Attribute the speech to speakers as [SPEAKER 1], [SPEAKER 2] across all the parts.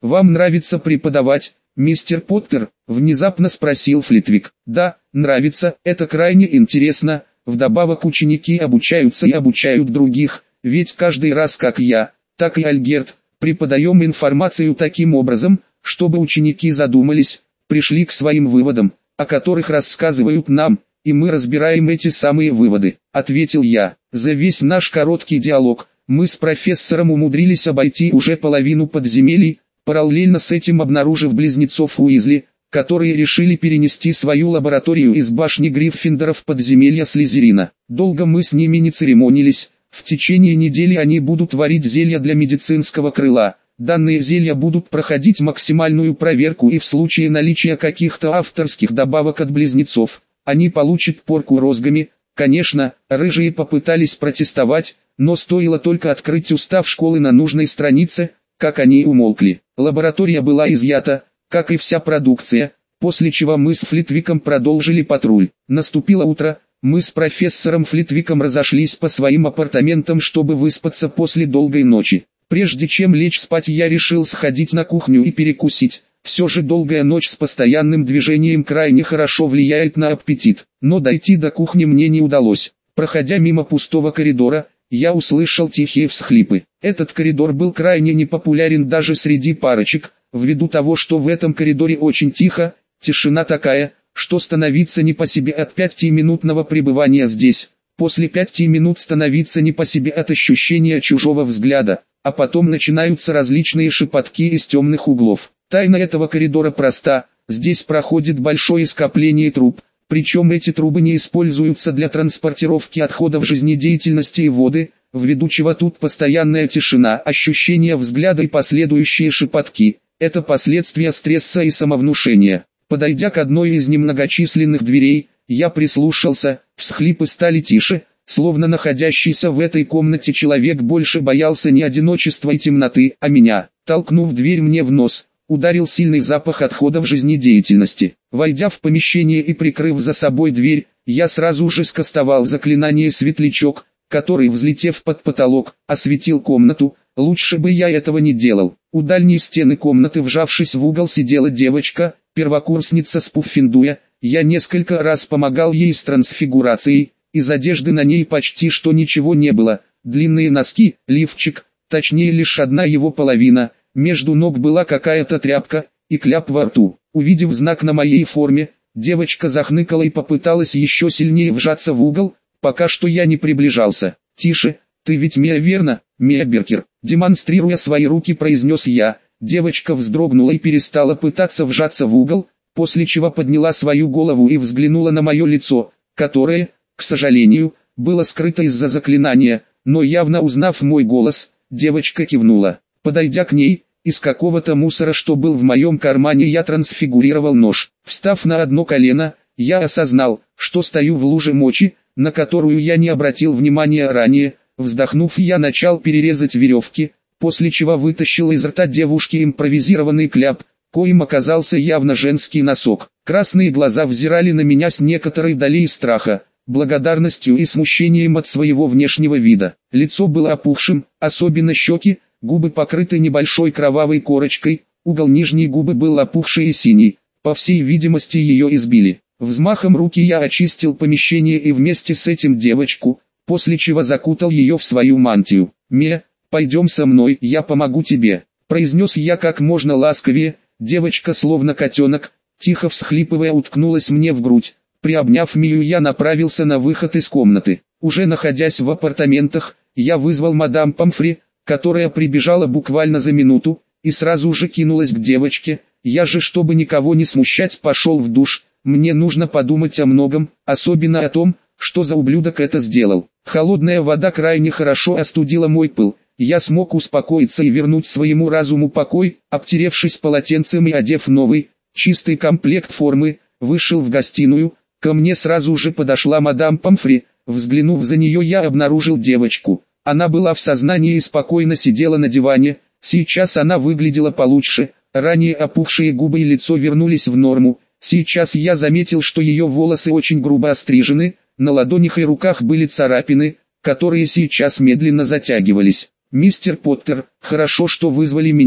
[SPEAKER 1] «Вам нравится преподавать, мистер Поттер?» – внезапно спросил Флитвик. «Да, нравится, это крайне интересно, вдобавок ученики обучаются и обучают других, ведь каждый раз как я, так и Альгерт, преподаем информацию таким образом, чтобы ученики задумались, пришли к своим выводам, о которых рассказывают нам, и мы разбираем эти самые выводы», — ответил я. За весь наш короткий диалог, мы с профессором умудрились обойти уже половину подземелий, параллельно с этим обнаружив близнецов Уизли, которые решили перенести свою лабораторию из башни Гриффиндора в подземелье Слизерина. Долго мы с ними не церемонились, в течение недели они будут варить зелья для медицинского крыла. Данные зелья будут проходить максимальную проверку, и в случае наличия каких-то авторских добавок от близнецов, они получат порку розгами. Конечно, рыжие попытались протестовать, но стоило только открыть устав школы на нужной странице, как они умолкли. Лаборатория была изъята, как и вся продукция, после чего мы с Флитвиком продолжили патруль. Наступило утро, мы с профессором Флитвиком разошлись по своим апартаментам, чтобы выспаться после долгой ночи. Прежде чем лечь спать, я решил сходить на кухню и перекусить. Все же долгая ночь с постоянным движением крайне хорошо влияет на аппетит. Но дойти до кухни мне не удалось. Проходя мимо пустого коридора, я услышал тихие всхлипы. Этот коридор был крайне непопулярен даже среди парочек, ввиду того, что в этом коридоре очень тихо, тишина такая, что становиться не по себе от 5-минутного пребывания здесь. После 5 минут становиться не по себе от ощущения чужого взгляда, а потом начинаются различные шепотки из темных углов. Тайна этого коридора проста: здесь проходит большое скопление труб, причем эти трубы не используются для транспортировки отходов жизнедеятельности и воды, ввиду чего тут постоянная тишина, ощущение взгляда и последующие шепотки. Это последствия стресса и самовнушения. Подойдя к одной из немногочисленных дверей, я прислушался, всхлипы стали тише, словно находящийся в этой комнате человек больше боялся не одиночества и темноты, а меня. Толкнув дверь, мне в нос ударил сильный запах отходов жизнедеятельности. Войдя в помещение и прикрыв за собой дверь, я сразу же скастовал заклинание «Светлячок», который, взлетев под потолок, осветил комнату. Лучше бы я этого не делал. У дальней стены комнаты, вжавшись в угол, сидела девочка, первокурсница с Пуффендуя. Я несколько раз помогал ей с трансфигурацией. Из одежды на ней почти что ничего не было. Длинные носки, лифчик, точнее лишь одна его половина. Между ног была какая-то тряпка и кляп во рту. Увидев знак на моей форме, девочка захныкала и попыталась еще сильнее вжаться в угол, пока что я не приближался. «Тише, ты ведь Мия, верно, Мия Беркер?» Демонстрируя свои руки, произнес я. Девочка вздрогнула и перестала пытаться вжаться в угол, после чего подняла свою голову и взглянула на мое лицо, которое, к сожалению, было скрыто из-за заклинания, но явно узнав мой голос, девочка кивнула. Подойдя к ней, из какого-то мусора, что был в моем кармане, я трансфигурировал нож. Встав на одно колено, я осознал, что стою в луже мочи, на которую я не обратил внимания ранее. Вздохнув, я начал перерезать веревки, после чего вытащил из рта девушки импровизированный кляп, коим оказался явно женский носок. Красные глаза взирали на меня с некоторой долей страха, благодарностью и смущением от своего внешнего вида. Лицо было опухшим, особенно щеки, губы покрыты небольшой кровавой корочкой, угол нижней губы был опухший и синий, по всей видимости ее избили. Взмахом руки я очистил помещение и вместе с этим девочку, после чего закутал ее в свою мантию. «Мия, пойдем со мной, я помогу тебе», — произнес я как можно ласковее. Девочка, словно котенок, тихо всхлипывая, уткнулась мне в грудь. Приобняв Мию, я направился на выход из комнаты. Уже находясь в апартаментах, я вызвал мадам Помфри, которая прибежала буквально за минуту, и сразу же кинулась к девочке. Я же, чтобы никого не смущать, пошел в душ. Мне нужно подумать о многом, особенно о том, что за ублюдок это сделал. Холодная вода крайне хорошо остудила мой пыл. Я смог успокоиться и вернуть своему разуму покой, обтеревшись полотенцем и одев новый, чистый комплект формы, вышел в гостиную. Ко мне сразу же подошла мадам Помфри. Взглянув за нее, я обнаружил девочку. Она была в сознании и спокойно сидела на диване. Сейчас она выглядела получше, ранее опухшие губы и лицо вернулись в норму. Сейчас я заметил, что ее волосы очень грубо острижены, на ладонях и руках были царапины, которые сейчас медленно затягивались. «Мистер Поттер, хорошо, что вызвали меня.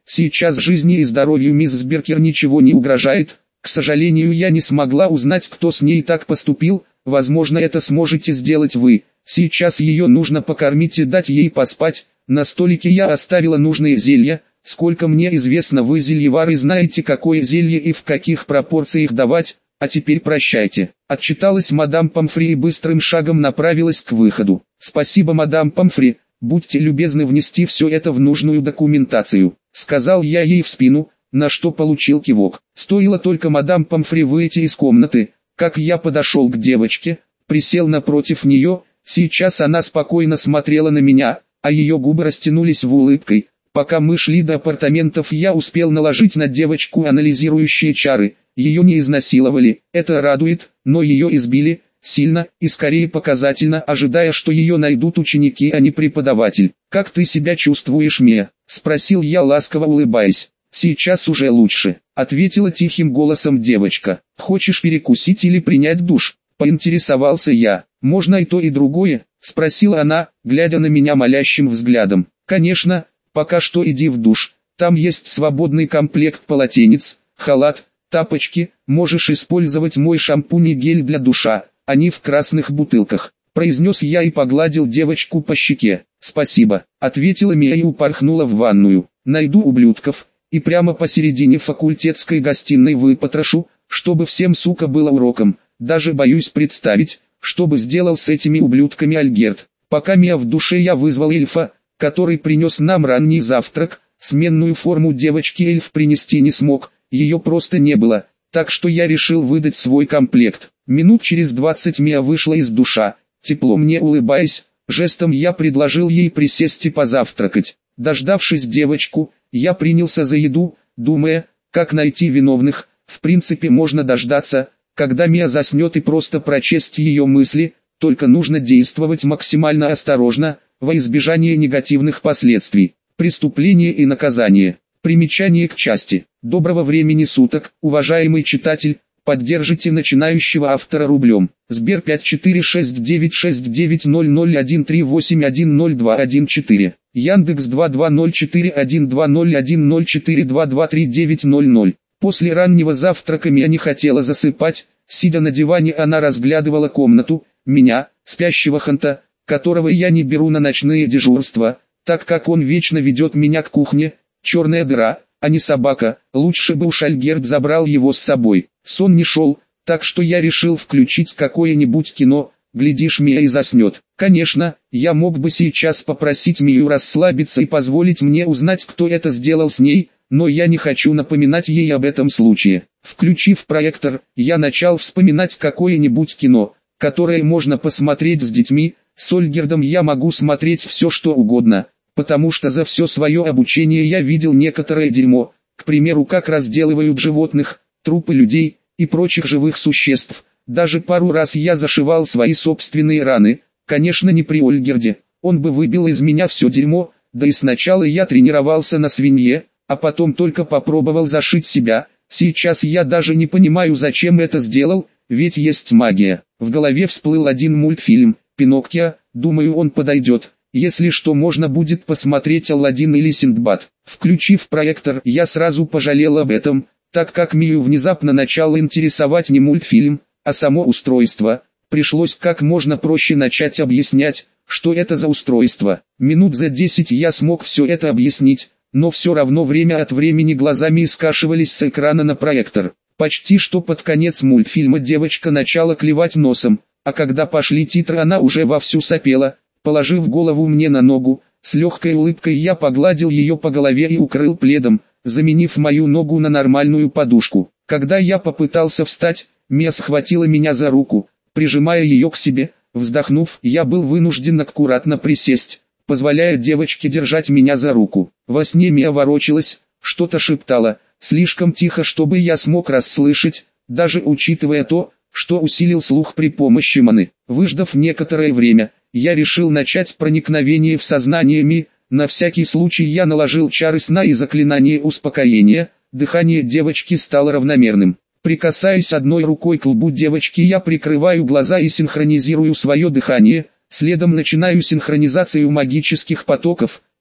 [SPEAKER 1] Сейчас жизни и здоровью мисс Беркер ничего не угрожает. К сожалению, я не смогла узнать, кто с ней так поступил. Возможно, это сможете сделать вы. Сейчас ее нужно покормить и дать ей поспать. На столике я оставила нужные зелья. Сколько мне известно, вы, зельевары, знаете, какое зелье и в каких пропорциях давать. А теперь прощайте. Отчиталась мадам Помфри и быстрым шагом направилась к выходу. Спасибо, мадам Помфри. Будьте любезны внести все это в нужную документацию, сказал я ей в спину, на что получил кивок. Стоило только мадам Помфри выйти из комнаты, как я подошел к девочке, присел напротив нее. Сейчас она спокойно смотрела на меня, а ее губы растянулись в улыбке. Пока мы шли до апартаментов, я успел наложить на девочку анализирующие чары. Ее не изнасиловали, это радует, но ее избили сильно и скорее показательно, ожидая, что ее найдут ученики, а не преподаватель. «Как ты себя чувствуешь, Мия?» – спросил я, ласково улыбаясь. «Сейчас уже лучше», – ответила тихим голосом девочка. «Хочешь перекусить или принять душ?» – поинтересовался я. «Можно и то, и другое?» – спросила она, глядя на меня молящим взглядом. «Конечно, пока что иди в душ, там есть свободный комплект полотенец, халат, тапочки, можешь использовать мой шампунь и гель для душа. Они в красных бутылках», – произнес я и погладил девочку по щеке. «Спасибо», – ответила Мия и упорхнула в ванную. «Найду ублюдков, и прямо посередине факультетской гостиной выпотрошу, чтобы всем, сука, было уроком. Даже боюсь представить, что бы сделал с этими ублюдками Альгерт». Пока Мия в душе, я вызвал эльфа, который принес нам ранний завтрак. Сменную форму девочки эльф принести не смог, ее просто не было, так что я решил выдать свой комплект. Минут через 20 Мия вышла из душа, тепло мне улыбаясь, жестом я предложил ей присесть и позавтракать. Дождавшись девочку, я принялся за еду, думая, как найти виновных. В принципе, можно дождаться, когда Мия заснет, и просто прочесть ее мысли, только нужно действовать максимально осторожно, во избежание негативных последствий. Преступление и наказание. Примечание к части. Доброго времени суток, уважаемый читатель. Поддержите начинающего автора рублем. Сбер 5469600138102114. Яндекс 2204120104223900. После раннего завтрака Мия не хотела засыпать. Сидя на диване, она разглядывала комнату, меня, спящего Ханта, которого я не беру на ночные дежурства, так как он вечно ведет меня к кухне. Черная дыра, а не собака, лучше бы уж Альгерт забрал его с собой. Сон не шел, так что я решил включить какое-нибудь кино, глядишь, Мия и заснет. Конечно, я мог бы сейчас попросить Мию расслабиться и позволить мне узнать, кто это сделал с ней, но я не хочу напоминать ей об этом случае. Включив проектор, я начал вспоминать какое-нибудь кино, которое можно посмотреть с детьми. С Ольгердом я могу смотреть все, что угодно, потому что за все свое обучение я видел некоторое дерьмо, к примеру, как разделывают животных, трупы людей и прочих живых существ. Даже пару раз я зашивал свои собственные раны, конечно, не при Ольгерде, он бы выбил из меня все дерьмо, да и сначала я тренировался на свинье, а потом только попробовал зашить себя. Сейчас я даже не понимаю, зачем это сделал, ведь есть магия. В голове всплыл один мультфильм «Пиноккио», думаю, он подойдет. Если что, можно будет посмотреть Аладдин или Синдбад. Включив проектор, я сразу пожалел об этом, так как Мию внезапно начал интересовать не мультфильм, а само устройство. Пришлось как можно проще начать объяснять, что это за устройство. Минут за 10 я смог все это объяснить, но все равно время от времени глазами скашивались с экрана на проектор. Почти что под конец мультфильма девочка начала клевать носом, а когда пошли титры, она уже вовсю сопела. Положив голову мне на ногу, с легкой улыбкой я погладил ее по голове и укрыл пледом, заменив мою ногу на нормальную подушку. Когда я попытался встать, Мия схватила меня за руку, прижимая ее к себе. Вздохнув, я был вынужден аккуратно присесть, позволяя девочке держать меня за руку. Во сне Мия ворочалась, что-то шептала, слишком тихо, чтобы я смог расслышать, даже учитывая то, что усилил слух при помощи маны. Выждав некоторое время, я решил начать проникновение в сознание Мии. На всякий случай я наложил чары сна и заклинание успокоения. Дыхание девочки стало равномерным. Прикасаясь одной рукой к лбу девочки, я прикрываю глаза и синхронизирую свое дыхание. Следом начинаю синхронизацию магических потоков.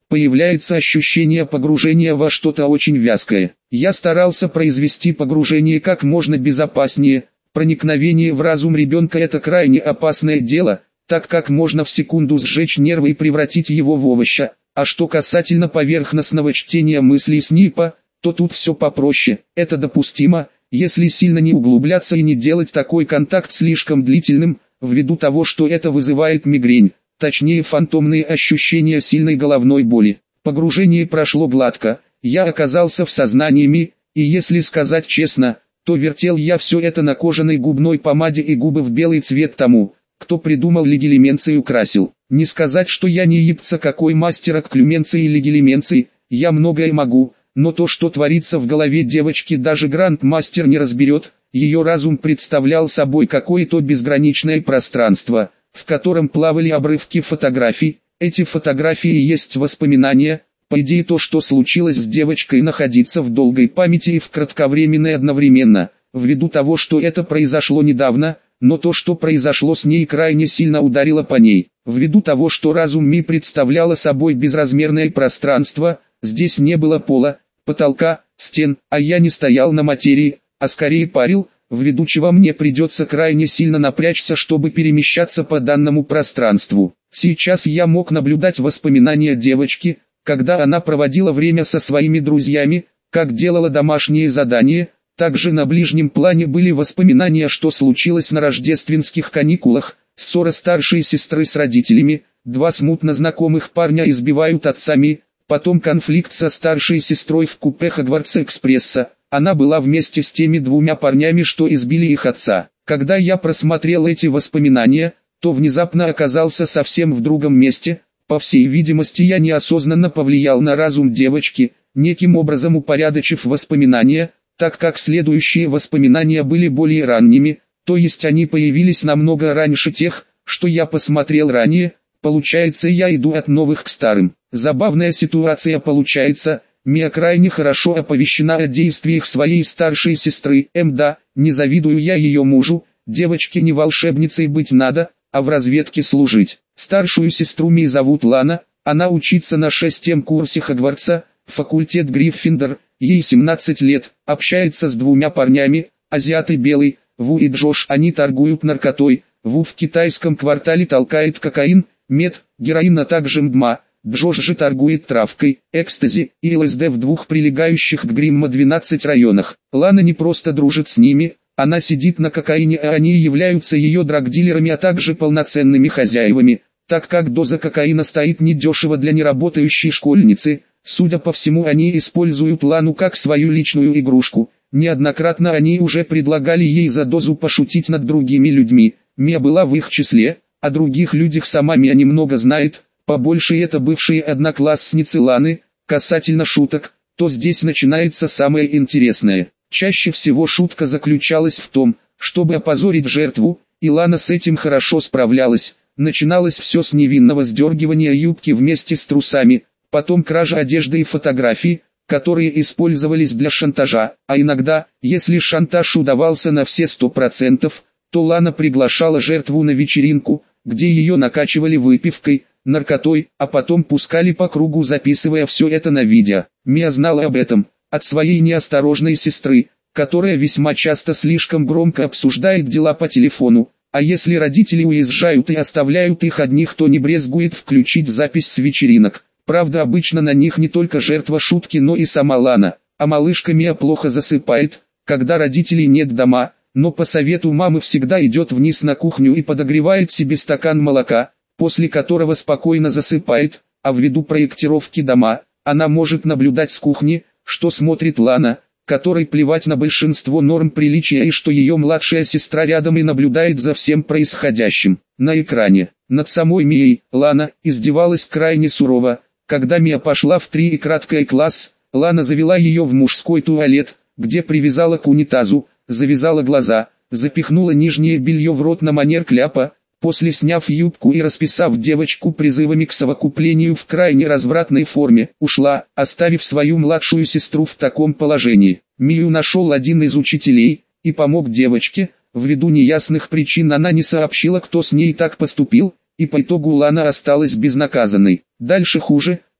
[SPEAKER 1] появляется ощущение погружения во что-то очень вязкое. Я старался произвести погружение как можно безопаснее. Проникновение в разум ребенка – это крайне опасное дело, так как можно в секунду сжечь нервы и превратить его в овоща. А что касательно поверхностного чтения мыслей Снипа, то тут все попроще. Это допустимо, если сильно не углубляться и не делать такой контакт слишком длительным, ввиду того, что это вызывает мигрень, точнее фантомные ощущения сильной головной боли. Погружение прошло гладко, я оказался в сознании, и если сказать честно, то вертел я все это на кожаной губной помаде и губы в белый цвет тому, кто придумал легилименцию красил. Не сказать, что я не ебца какой мастер окклюменции и легилименции, я многое могу, но то, что творится в голове девочки, даже грандмастер не разберет. Ее разум представлял собой какое-то безграничное пространство, в котором плавали обрывки фотографий. Эти фотографии и есть воспоминания. По идее, то, что случилось с девочкой, находится в долгой памяти и в кратковременной одновременно, ввиду того, что это произошло недавно, но то, что произошло с ней, крайне сильно ударило по ней. Ввиду того, что разум Ми представляло собой безразмерное пространство, здесь не было пола, потолка, стен, а я не стоял на материи, а скорее парил, ввиду чего мне придется крайне сильно напрячься, чтобы перемещаться по данному пространству. Сейчас я мог наблюдать воспоминания девочки, когда она проводила время со своими друзьями, как делала домашние задания. Также на ближнем плане были воспоминания, что случилось на рождественских каникулах, ссора старшей сестры с родителями, два смутно знакомых парня избивают отцами, потом конфликт со старшей сестрой в купе Хогвартс-экспресса. Она была вместе с теми двумя парнями, что избили их отца. Когда я просмотрел эти воспоминания, то внезапно оказался совсем в другом месте. По всей видимости, я неосознанно повлиял на разум девочки, неким образом упорядочив воспоминания, так как следующие воспоминания были более ранними, то есть они появились намного раньше тех, что я посмотрел ранее. Получается, я иду от новых к старым. Забавная ситуация получается. Мия крайне хорошо оповещена о действиях своей старшей сестры. Да, не завидую я ее мужу, девочке не волшебницей быть надо, а в разведке служить. Старшую сестру Мии зовут Лана, она учится на 6-м курсе Хогвартса, факультет Гриффиндор, ей 17 лет, общается с двумя парнями, азиат и белый, Ву и Джош. Они торгуют наркотой, Ву в китайском квартале толкает кокаин, мед, героин, а также МДМА. Джош же торгует травкой, экстази и ЛСД в двух прилегающих к Гримма 12 районах. Лана не просто дружит с ними, она сидит на кокаине, а они являются ее драгдилерами, а также полноценными хозяевами, так как доза кокаина стоит недешево для неработающей школьницы. Судя по всему, они используют Лану как свою личную игрушку. Неоднократно они уже предлагали ей за дозу пошутить над другими людьми. Мия была в их числе, о других людях сама Мия немного знает. Побольше это бывшие одноклассницы Ланы. Касательно шуток, то здесь начинается самое интересное. Чаще всего шутка заключалась в том, чтобы опозорить жертву, и Лана с этим хорошо справлялась. Начиналось все с невинного сдергивания юбки вместе с трусами, потом кража одежды и фотографий, которые использовались для шантажа, а иногда, если шантаж удавался на все 100%, то Лана приглашала жертву на вечеринку, где ее накачивали выпивкой, наркотой, а потом пускали по кругу, записывая все это на видео. Мия знала об этом от своей неосторожной сестры, которая весьма часто слишком громко обсуждает дела по телефону, а если родители уезжают и оставляют их одних, то не брезгует включить запись с вечеринок. Правда, обычно на них не только жертва шутки, но и сама Лана, а малышка Мия плохо засыпает, когда родителей нет дома, но по совету мамы всегда идет вниз на кухню и подогревает себе стакан молока, после которого спокойно засыпает, а ввиду проектировки дома, она может наблюдать с кухни, что смотрит Лана, которой плевать на большинство норм приличия и что ее младшая сестра рядом и наблюдает за всем происходящим. На экране, над самой Мией, Лана издевалась крайне сурово. Когда Мия пошла в 3 и краткий класс, Лана завела ее в мужской туалет, где привязала к унитазу, завязала глаза, запихнула нижнее белье в рот на манер кляпа, после сняв юбку и расписав девочку призывами к совокуплению в крайне развратной форме, ушла, оставив свою младшую сестру в таком положении. Мию нашел один из учителей и помог девочке. Ввиду неясных причин она не сообщила, кто с ней так поступил, и по итогу Лана осталась безнаказанной. Дальше хуже,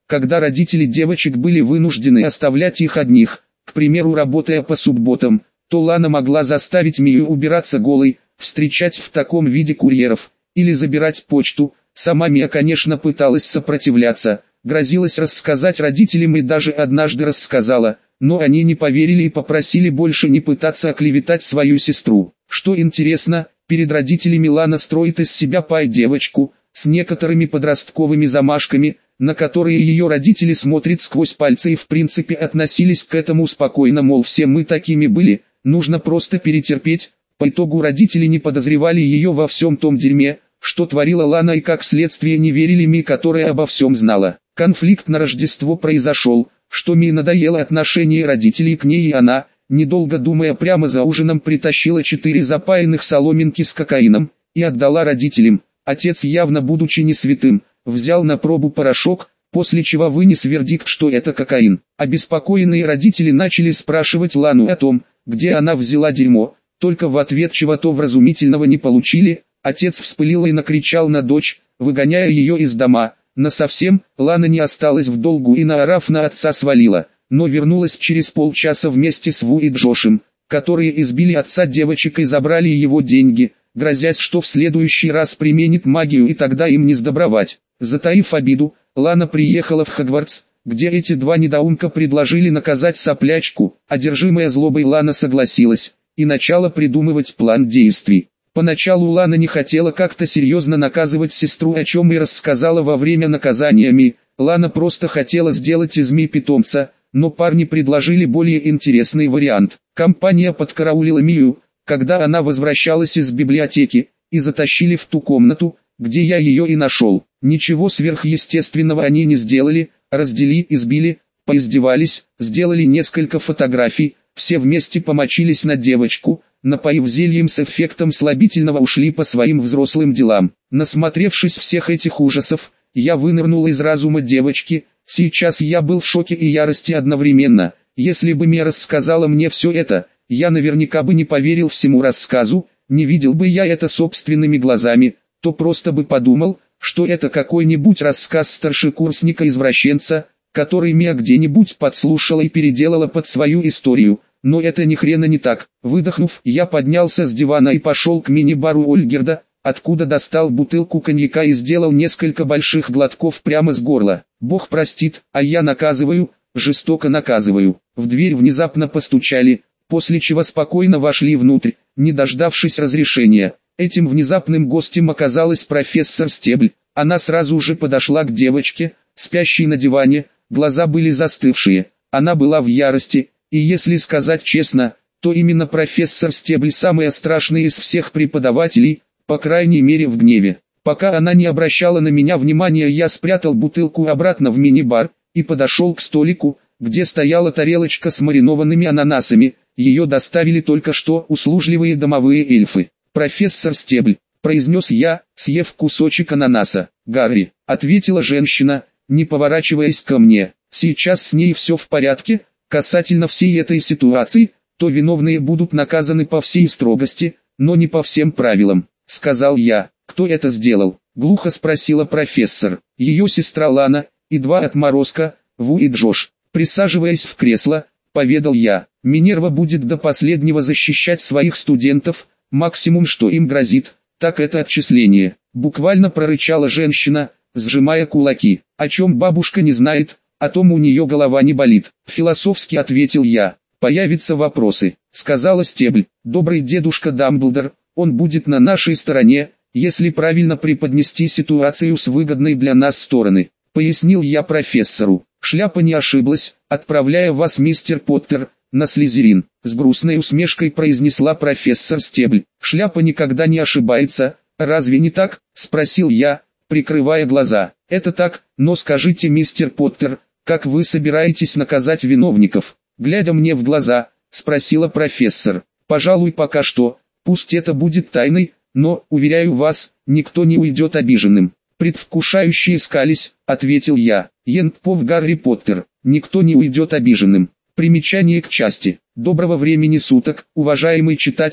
[SPEAKER 1] когда родители девочек были вынуждены оставлять их одних, к примеру работая по субботам, то Лана могла заставить Мию убираться голой, встречать в таком виде курьеров, или забирать почту. Сама Мия, конечно, пыталась сопротивляться, грозилась рассказать родителям и даже однажды рассказала, но они не поверили и попросили больше не пытаться оклеветать свою сестру. Что интересно, перед родителями Лана строит из себя пай-девочку, с некоторыми подростковыми замашками, на которые ее родители смотрят сквозь пальцы и в принципе относились к этому спокойно, мол, все мы такими были, нужно просто перетерпеть. По итогу родители не подозревали ее во всем том дерьме, что творила Лана, и как следствие не верили Ми, которая обо всем знала. Конфликт на Рождество произошел, что Ми надоело отношение родителей к ней, и она, недолго думая, прямо за ужином притащила 4 запаянных соломинки с кокаином и отдала родителям. Отец, явно будучи не святым, взял на пробу порошок, после чего вынес вердикт, что это кокаин. Обеспокоенные родители начали спрашивать Лану о том, где она взяла дерьмо, только в ответ чего-то вразумительного не получили. Отец вспылил и накричал на дочь, выгоняя ее из дома. Насовсем, Лана не осталась в долгу и, наорав на отца, свалила, но вернулась через полчаса вместе с Ву и Джошем, которые избили отца девочек и забрали его деньги, грозясь, что в следующий раз применит магию и тогда им не сдобровать. Затаив обиду, Лана приехала в Хогвартс, где эти два недоумка предложили наказать соплячку. Одержимая злобой, Лана согласилась и начала придумывать план действий. Поначалу Лана не хотела как-то серьезно наказывать сестру, о чем и рассказала во время наказания Ми. Лана просто хотела сделать из Ми питомца, но парни предложили более интересный вариант. Компания подкараулила Мию, когда она возвращалась из библиотеки, и затащили в ту комнату, где я ее и нашел. Ничего сверхъестественного они не сделали, раздели, избили, поиздевались, сделали несколько фотографий, все вместе помочились на девочку, напоив зельем с эффектом слабительного, ушли по своим взрослым делам. Насмотревшись всех этих ужасов, я вынырнул из разума девочки. Сейчас я был в шоке и ярости одновременно. Если бы Мия рассказала мне все это, я наверняка бы не поверил всему рассказу, не видел бы я это собственными глазами, то просто бы подумал, что это какой-нибудь рассказ старшекурсника-извращенца, который Мия где-нибудь подслушала и переделала под свою историю. Но это ни хрена не так. Выдохнув, я поднялся с дивана и пошел к мини-бару Ольгерда, откуда достал бутылку коньяка и сделал несколько больших глотков прямо с горла. Бог простит, а я наказываю, жестоко наказываю. В дверь внезапно постучали, после чего спокойно вошли внутрь, не дождавшись разрешения. Этим внезапным гостем оказалась профессор Стебль. Она сразу же подошла к девочке, спящей на диване, глаза были застывшие. Она была в ярости. И если сказать честно, то именно профессор Стебль самая страшная из всех преподавателей, по крайней мере в гневе. Пока она не обращала на меня внимания, я спрятал бутылку обратно в мини-бар и подошел к столику, где стояла тарелочка с маринованными ананасами. Ее доставили только что услужливые домовые эльфы. «Профессор Стебль», — произнес я, съев кусочек ананаса. «Гарри», — ответила женщина, не поворачиваясь ко мне, — «сейчас с ней все в порядке». Касательно всей этой ситуации, то виновные будут наказаны по всей строгости, но не по всем правилам, сказал я. Кто это сделал? Глухо спросила профессор. Ее сестра Лана и 2 отморозка, Ву и Джош. Присаживаясь в кресло, поведал я. Минерва будет до последнего защищать своих студентов, максимум что им грозит, так это отчисление. Буквально прорычала женщина, сжимая кулаки. О чем бабушка не знает, о том у нее голова не болит. Философски ответил я. Появятся вопросы, сказала Стебль. Добрый дедушка Дамблдор, он будет на нашей стороне, если правильно преподнести ситуацию с выгодной для нас стороны. Пояснил я профессору. Шляпа не ошиблась, отправляя вас, мистер Поттер, на Слизерин. С грустной усмешкой произнесла профессор Стебль. Шляпа никогда не ошибается, разве не так? Спросил я, прикрывая глаза. Это так, но скажите, мистер Поттер, как вы собираетесь наказать виновников? Глядя мне в глаза, спросила профессор. Пожалуй, пока что, пусть это будет тайной, но, уверяю вас, никто не уйдет обиженным. Предвкушающие скались, ответил я. Ентпов Гарри Поттер, никто не уйдет обиженным. Примечание к части. Доброго времени суток, уважаемый читатель.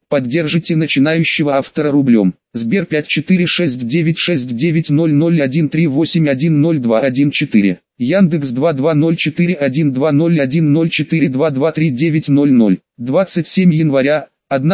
[SPEAKER 1] Поддержите начинающего автора рублем. Сбер 5469690013810214. Яндекс 2204120104223900. 27 января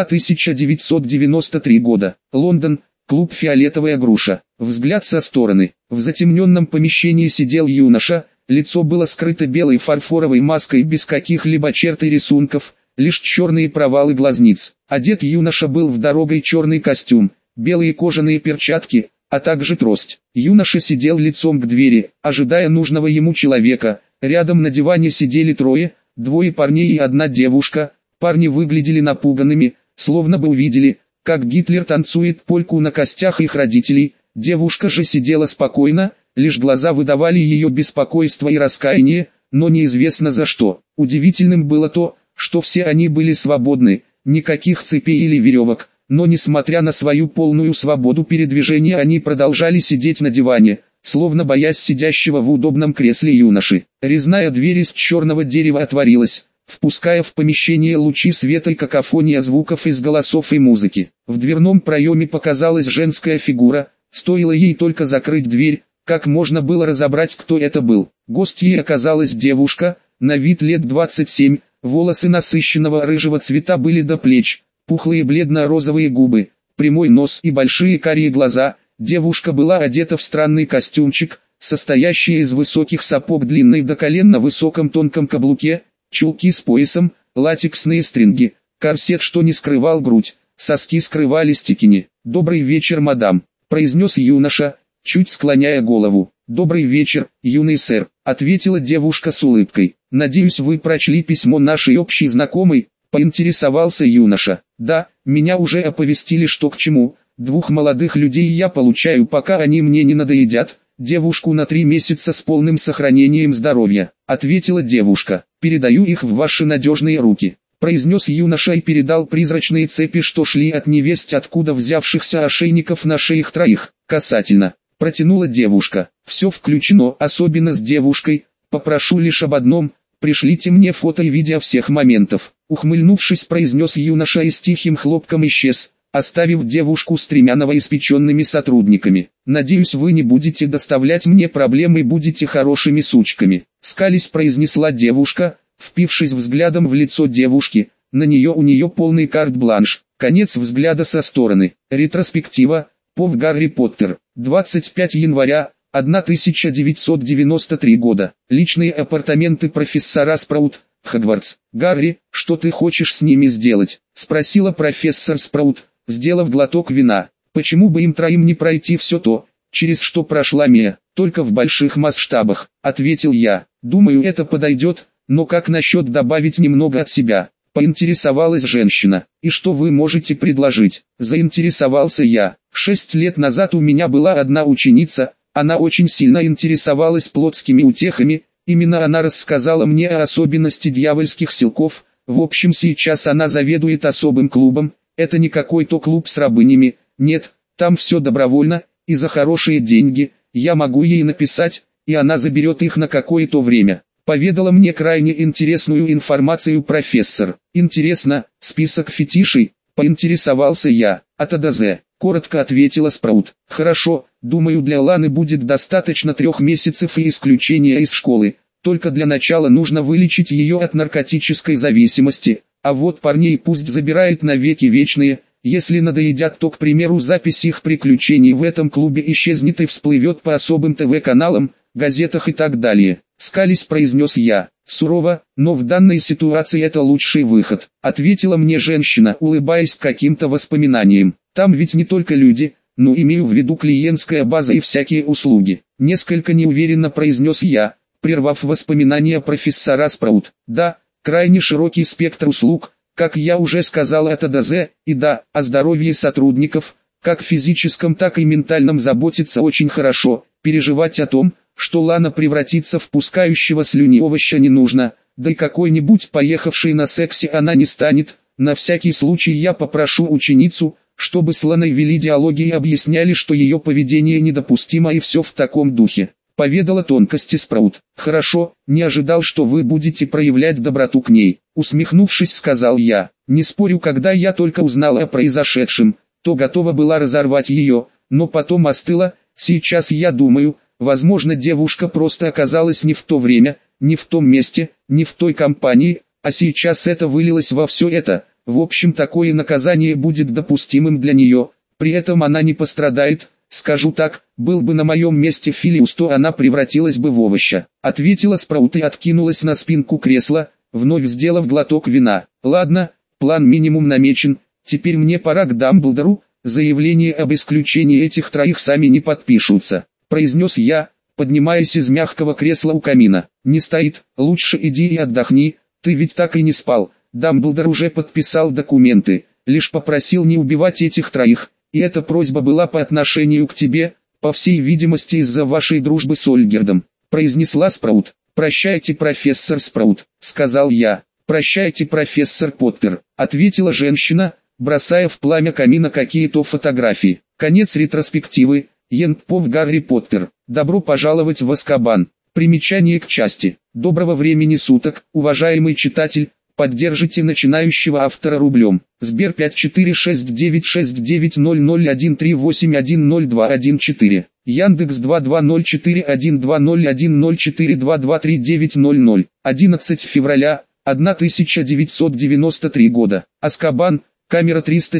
[SPEAKER 1] 1993 года. Лондон. Клуб «Фиолетовая груша». Взгляд со стороны. В затемненном помещении сидел юноша, лицо было скрыто белой фарфоровой маской без каких-либо черт и рисунков, лишь черные провалы глазниц. Одет юноша был в дорогой черный костюм, белые кожаные перчатки, а также трость. Юноша сидел лицом к двери, ожидая нужного ему человека. Рядом на диване сидели двое парней и одна девушка. Парни выглядели напуганными, словно бы увидели, как Гитлер танцует польку на костях их родителей. Девушка же сидела спокойно, лишь глаза выдавали ее беспокойство и раскаяние, но неизвестно за что. Удивительным было то, что все они были свободны, никаких цепей или веревок, но несмотря на свою полную свободу передвижения они продолжали сидеть на диване, словно боясь сидящего в удобном кресле юноши. Резная дверь из черного дерева отворилась, впуская в помещение лучи света и какофония звуков из голосов и музыки. В дверном проеме показалась женская фигура, стоило ей только закрыть дверь, как можно было разобрать, кто это был. Гостьей оказалась девушка, на вид лет 27, волосы насыщенного рыжего цвета были до плеч, пухлые бледно-розовые губы, прямой нос и большие карие глаза. Девушка была одета в странный костюмчик, состоящий из высоких сапог длинной до колен на высоком тонком каблуке, чулки с поясом, латексные стринги, корсет, что не скрывал грудь, соски скрывали стекини. «Добрый вечер, мадам», — произнес юноша, чуть склоняя голову. «Добрый вечер, юный сэр», — ответила девушка с улыбкой. «Надеюсь, вы прочли письмо нашей общей знакомой», — поинтересовался юноша. «Да, меня уже оповестили, что к чему. 2 молодых людей я получаю, пока они мне не надоедят. Девушку на 3 месяца с полным сохранением здоровья», — ответила девушка. «Передаю их в ваши надежные руки», — произнес юноша и передал призрачные цепи, что шли от невесть откуда взявшихся ошейников на шеях троих. «Касательно», — протянула девушка, — «все включено, особенно с девушкой. Попрошу лишь об одном, пришлите мне фото и видео всех моментов». Ухмыльнувшись, произнес юноша и с тихим хлопком исчез, оставив девушку с 3 новоиспеченными сотрудниками. «Надеюсь, вы не будете доставлять мне проблем и будете хорошими сучками», — скались произнесла девушка, впившись взглядом в лицо девушки. У нее полный карт-бланш. Конец взгляда со стороны. Ретроспектива. Пов Гарри Поттер. 25 января 1993 года. Личные апартаменты профессора Спраут, Хогвартс. «Гарри, что ты хочешь с ними сделать?» — спросила профессор Спраут, сделав глоток вина. «Почему бы им троим не пройти все то, через что прошла Мия, только в больших масштабах?» — ответил я. «Думаю, это подойдет, но как насчет добавить немного от себя?» — поинтересовалась женщина. «И что вы можете предложить?» — заинтересовался я. 6 лет назад у меня была одна ученица, она очень сильно интересовалась плотскими утехами, именно она рассказала мне о особенности дьявольских силков. В общем, сейчас она заведует особым клубом. Это не какой-то клуб с рабынями, нет, там все добровольно, и за хорошие деньги. Я могу ей написать, и она заберет их на какое-то время. Поведала мне крайне интересную информацию профессор. «Интересно, список фетишей?» — поинтересовался я. «От А до З», — коротко ответила Спраут. «Хорошо, думаю, для Ланы будет достаточно 3 месяцев и исключения из школы. Только для начала нужно вылечить ее от наркотической зависимости, а вот парней пусть забирает навеки вечные. Если надоедят, то, к примеру, запись их приключений в этом клубе исчезнет и всплывет по особым ТВ-каналам, газетах и так далее». Скались произнес я. «Сурово, но в данной ситуации это лучший выход», — ответила мне женщина, улыбаясь каким-то воспоминаниям. «Там ведь не только люди, но имею в виду клиентская база и всякие услуги». Несколько неуверенно произнес я, прервав воспоминания профессора Спраут. «Да, крайне широкий спектр услуг, как я уже сказал, от А до З, и да, о здоровье сотрудников, как физическом, так и ментальном заботиться очень хорошо. Переживать о том, что Лана превратится в пускающего слюни овоща, не нужно, да и какой-нибудь поехавшей на сексе она не станет. На всякий случай я попрошу ученицу, чтобы с Ланой вели диалоги и объясняли, что ее поведение недопустимо, и все в таком духе». поведала тонкости Спраут. Хорошо, не ожидал, что вы будете проявлять доброту к ней. Усмехнувшись, сказал я. Не спорю, когда я только узнала о произошедшем, то готова была разорвать ее, но потом остыла. Сейчас я думаю, возможно, девушка просто оказалась не в то время, не в том месте, не в той компании, а сейчас это вылилось во все это. В общем, такое наказание будет допустимым для нее, при этом она не пострадает. Скажу так, был бы на моем месте Филиус, то она превратилась бы в овоща. Ответила Спраут и откинулась на спинку кресла, вновь сделав глоток вина. Ладно, план минимум намечен, теперь мне пора к Дамблдору. Заявление об исключении этих троих сами не подпишутся, произнес я, поднимаясь из мягкого кресла у камина. Не стоит, лучше иди и отдохни, ты ведь так и не спал. Дамблдор уже подписал документы, лишь попросил не убивать этих троих, и эта просьба была по отношению к тебе, по всей видимости из-за вашей дружбы с Ольгердом, произнесла Спраут. Прощайте, профессор Спраут, сказал я. Прощайте, профессор Поттер, ответила женщина, бросая в пламя камина какие-то фотографии. Конец ретроспективы. Янг-Пов Гарри Поттер. Добро пожаловать в Азкабан. Примечание к части. Доброго времени суток, уважаемый читатель. Поддержите начинающего автора рублем. Сбер 5469690013810214. Яндекс 2204120104223900. 11 февраля 1993 года. Азкабан. Камера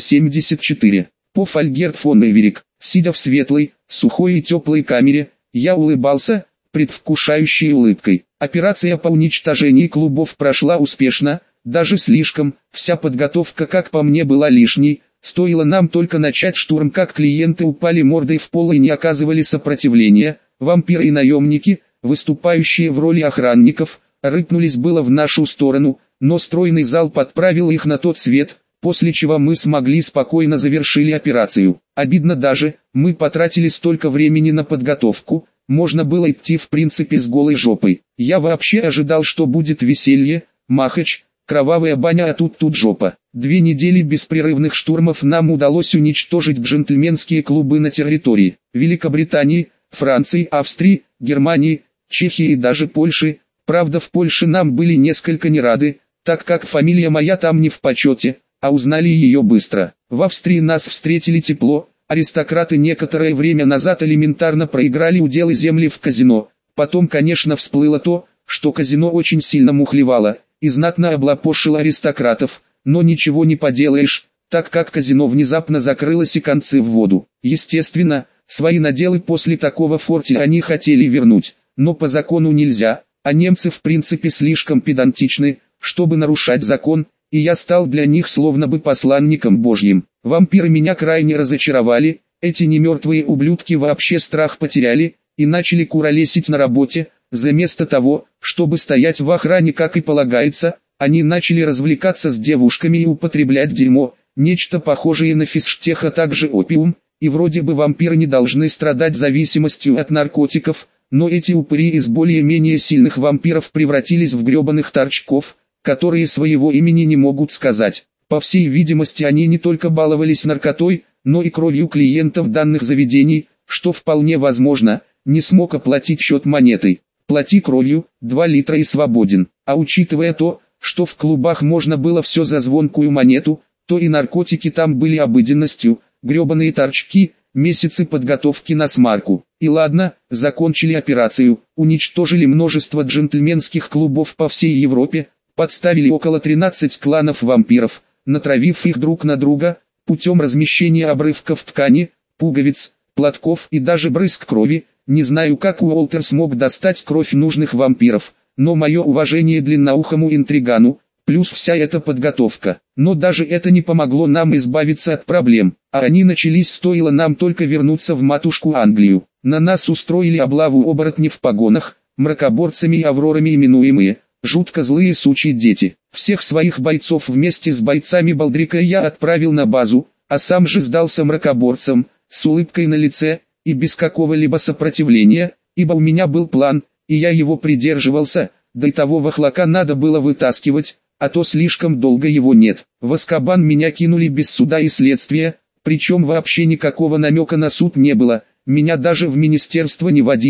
[SPEAKER 1] 374. Пов Альгерт фон Эверик. Сидя в светлой, сухой и теплой камере, я улыбался, предвкушающей улыбкой. Операция по уничтожению клубов прошла успешно, даже слишком. Вся подготовка, как по мне, была лишней. Стоило нам только начать штурм, как клиенты упали мордой в пол и не оказывали сопротивления. Вампиры и наемники, выступающие в роли охранников, рыпнулись было в нашу сторону, но стройный зал подправил их на тот свет, после чего мы смогли спокойно завершили операцию. Обидно даже, мы потратили столько времени на подготовку, можно было идти в принципе с голой жопой. Я вообще ожидал, что будет веселье, махач, кровавая баня, а тут жопа. 2 недели беспрерывных штурмов нам удалось уничтожить джентльменские клубы на территории Великобритании, Франции, Австрии, Германии, Чехии и даже Польши. Правда, в Польше нам были несколько не рады, так как фамилия моя там не в почете, а узнали ее быстро. В Австрии нас встретили тепло, аристократы некоторое время назад элементарно проиграли уделы земли в казино. Потом, конечно, всплыло то, что казино очень сильно мухлевало и знатно облапошило аристократов, но ничего не поделаешь, так как казино внезапно закрылось и концы в воду. Естественно, свои наделы после такого фортеля они хотели вернуть, но по закону нельзя, а немцы в принципе слишком педантичны, чтобы нарушать закон, и я стал для них словно бы посланником Божьим. Вампиры меня крайне разочаровали, эти немертвые ублюдки вообще страх потеряли, и начали куролесить на работе. Вместо того, чтобы стоять в охране как и полагается, они начали развлекаться с девушками и употреблять дерьмо, нечто похожее на физштех, а также опиум, и вроде бы вампиры не должны страдать зависимостью от наркотиков, но эти упыри из более-менее сильных вампиров превратились в гребаных торчков, которые своего имени не могут сказать. По всей видимости, они не только баловались наркотой, но и кровью клиентов данных заведений, что вполне возможно, не смог оплатить счет монетой. Плати кровью, 2 литра и свободен. А учитывая то, что в клубах можно было все за звонкую монету, то и наркотики там были обыденностью, гребаные торчки, месяцы подготовки на смарку. И ладно, закончили операцию, уничтожили множество джентльменских клубов по всей Европе, подставили около 13 кланов вампиров, натравив их друг на друга, путем размещения обрывков ткани, пуговиц, платков и даже брызг крови. Не знаю, как Уолтер смог достать кровь нужных вампиров, но мое уважение длинноухому интригану, плюс вся эта подготовка. Но даже это не помогло нам избавиться от проблем, а они начались, стоило нам только вернуться в матушку Англию. На нас устроили облаву оборотни в погонах, мракоборцами и аврорами именуемые, жутко злые сучьи дети. Всех своих бойцов вместе с бойцами Балдрика я отправил на базу, а сам же сдался мракоборцам, с улыбкой на лице, и без какого-либо сопротивления, ибо у меня был план, и я его придерживался, да и того вахлака надо было вытаскивать, а то слишком долго его нет. В Азкабан меня кинули без суда и следствия, причем вообще никакого намека на суд не было, меня даже в министерство не водили,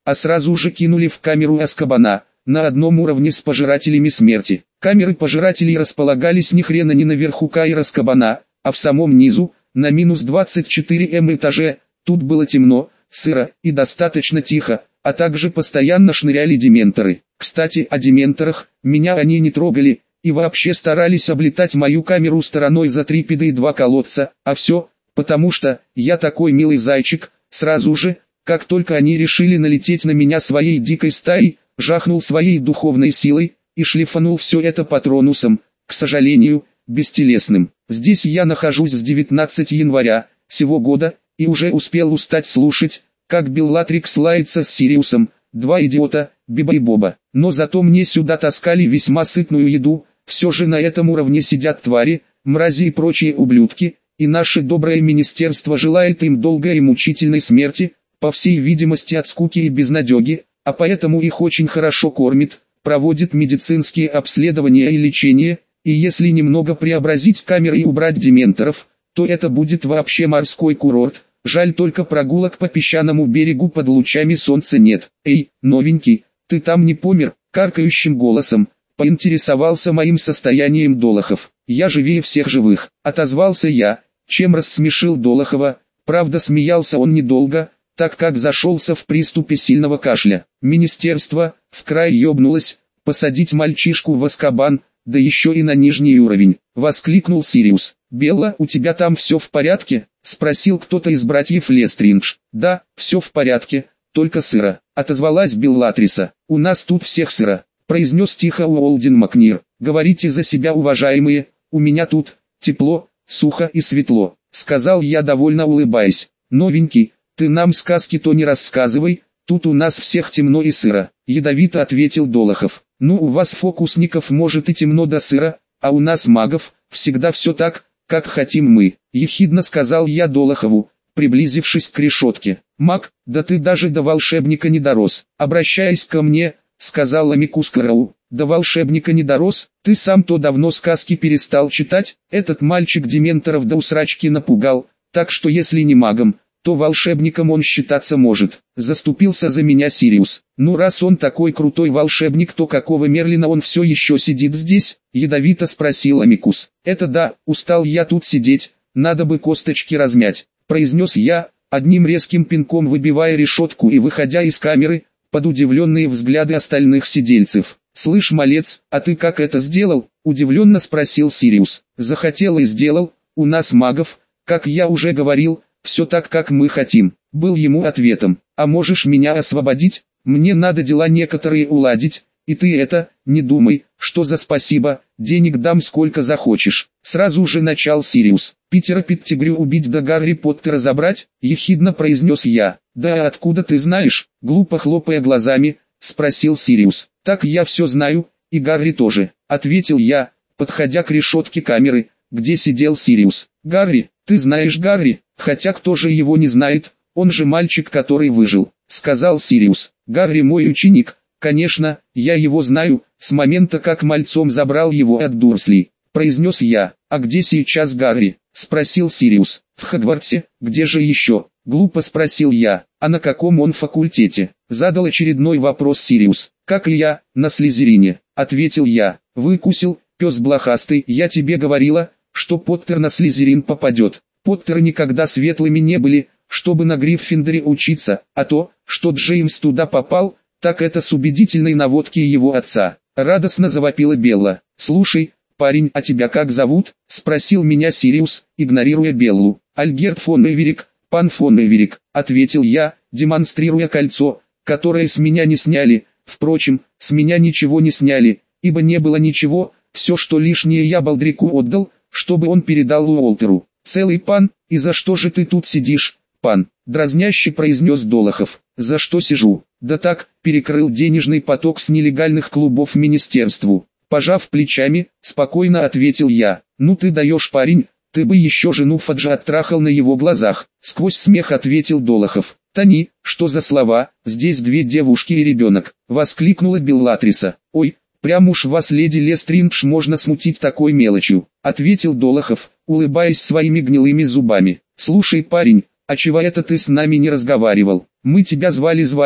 [SPEAKER 1] а сразу же кинули в камеру Азкабана, на одном уровне с пожирателями смерти. Камеры пожирателей располагались ни хрена не наверху камеры Азкабана, а в самом низу, на минус 24 этаже. Тут было темно, сыро и достаточно тихо, а также постоянно шныряли дементоры. Кстати, о дементорах, меня они не трогали, и вообще старались облетать мою камеру стороной за 3 педа и 2 колодца, а все, потому что, я такой милый зайчик, сразу же, как только они решили налететь на меня своей дикой стаей, жахнул своей духовной силой, и шлифанул все это патронусом, к сожалению, бестелесным. Здесь я нахожусь с 19 января, сего года, и уже успел устать слушать, как Беллатрикс лается с Сириусом, два идиота, Биба и Боба. Но зато мне сюда таскали весьма сытную еду, все же на этом уровне сидят твари, мрази и прочие ублюдки, и наше доброе министерство желает им долгой и мучительной смерти, по всей видимости от скуки и безнадеги, а поэтому их очень хорошо кормит, проводит медицинские обследования и лечение, и если немного преобразить камеры и убрать дементоров, то это будет вообще морской курорт. Жаль только прогулок по песчаному берегу под лучами солнца нет. Эй, новенький, ты там не помер? Каркающим голосом поинтересовался моим состоянием Долохов. Я живее всех живых, отозвался я, чем рассмешил Долохова. Правда, смеялся он недолго, так как зашелся в приступе сильного кашля. Министерство в край ёбнулось, посадить мальчишку в Азкабан, да еще и на нижний уровень, воскликнул Сириус. «Белла, у тебя там все в порядке?» — спросил кто-то из братьев Лестриндж. «Да, все в порядке, только сыро», — отозвалась Беллатриса. «У нас тут всех сыро», — произнес тихо Уолден Макнир. «Говорите за себя, уважаемые, у меня тут тепло, сухо и светло», — сказал я, довольно улыбаясь. «Новенький, ты нам сказки-то не рассказывай, тут у нас всех темно и сыро», — ядовито ответил Долохов. «Ну, у вас фокусников может и темно да сыро, а у нас магов, всегда все так, как хотим мы», — ехидно сказал я Долохову, приблизившись к решетке. «Маг, да ты даже до волшебника не дорос. Обращаясь ко мне, — сказала Микускарау, — до волшебника не дорос, ты сам-то давно сказки перестал читать, этот мальчик дементоров до усрачки напугал, так что если не магом, то волшебником он считаться может», — заступился за меня Сириус. «Ну раз он такой крутой волшебник, то какого Мерлина он все еще сидит здесь?» — ядовито спросил Амикус. «Это да, устал я тут сидеть, надо бы косточки размять», — произнес я, одним резким пинком выбивая решетку и выходя из камеры, под удивленные взгляды остальных сидельцев. «Слышь, малец, а ты как это сделал?» — удивленно спросил Сириус. «Захотел и сделал, у нас магов, как я уже говорил, все так, как мы хотим», — был ему ответом. «А можешь меня освободить? Мне надо дела некоторые уладить, и ты это, не думай, что за спасибо, денег дам сколько захочешь». Сразу же начал Сириус. «Питера Петтигрю убить да Гарри Поттера забрать?» — ехидно произнес я. «Да откуда ты знаешь?» — глупо хлопая глазами, спросил Сириус. «Так я все знаю, и Гарри тоже», — ответил я, подходя к решетке камеры, где сидел Сириус. «Гарри, ты знаешь Гарри, хотя кто же его не знает, он же мальчик, который выжил», — сказал Сириус. «Гарри мой ученик, конечно, я его знаю, с момента как мальцом забрал его от Дурсли», — произнес я. «А где сейчас Гарри?» — спросил Сириус. «В Хогвартсе, где же еще?» — глупо спросил я. «А на каком он факультете?» — задал очередной вопрос Сириус. «Как и я, на Слизерине», — ответил я. «Выкусил, пес блохастый, я тебе говорила, что Поттер на Слизерин попадет. Поттеры никогда светлыми не были, чтобы на Гриффиндоре учиться, а то, что Джеймс туда попал, так это с убедительной наводки его отца», — радостно завопила Белла. «Слушай, парень, а тебя как зовут?» — спросил меня Сириус, игнорируя Беллу. «Альгерт фон Эверик, пан фон Эверик», — ответил я, демонстрируя кольцо, которое с меня не сняли. Впрочем, с меня ничего не сняли, ибо не было ничего, все что лишнее я Балдрику отдал, чтобы он передал Уолтеру. «Целый пан, и за что же ты тут сидишь, пан?» — дразняще произнес Долохов. «За что сижу? Да так, перекрыл денежный поток с нелегальных клубов министерству». Пожав плечами, спокойно ответил я. «Ну ты даешь, парень, ты бы еще жену Фаджа оттрахал на его глазах», — сквозь смех ответил Долохов. «Тони, что за слова, здесь 2 девушки и ребенок», — воскликнула Беллатриса. «Ой, прям уж вас, леди Лестриндж, можно смутить такой мелочью», — ответил Долохов, улыбаясь своими гнилыми зубами. «Слушай, парень, а чего это ты с нами не разговаривал? Мы тебя звали,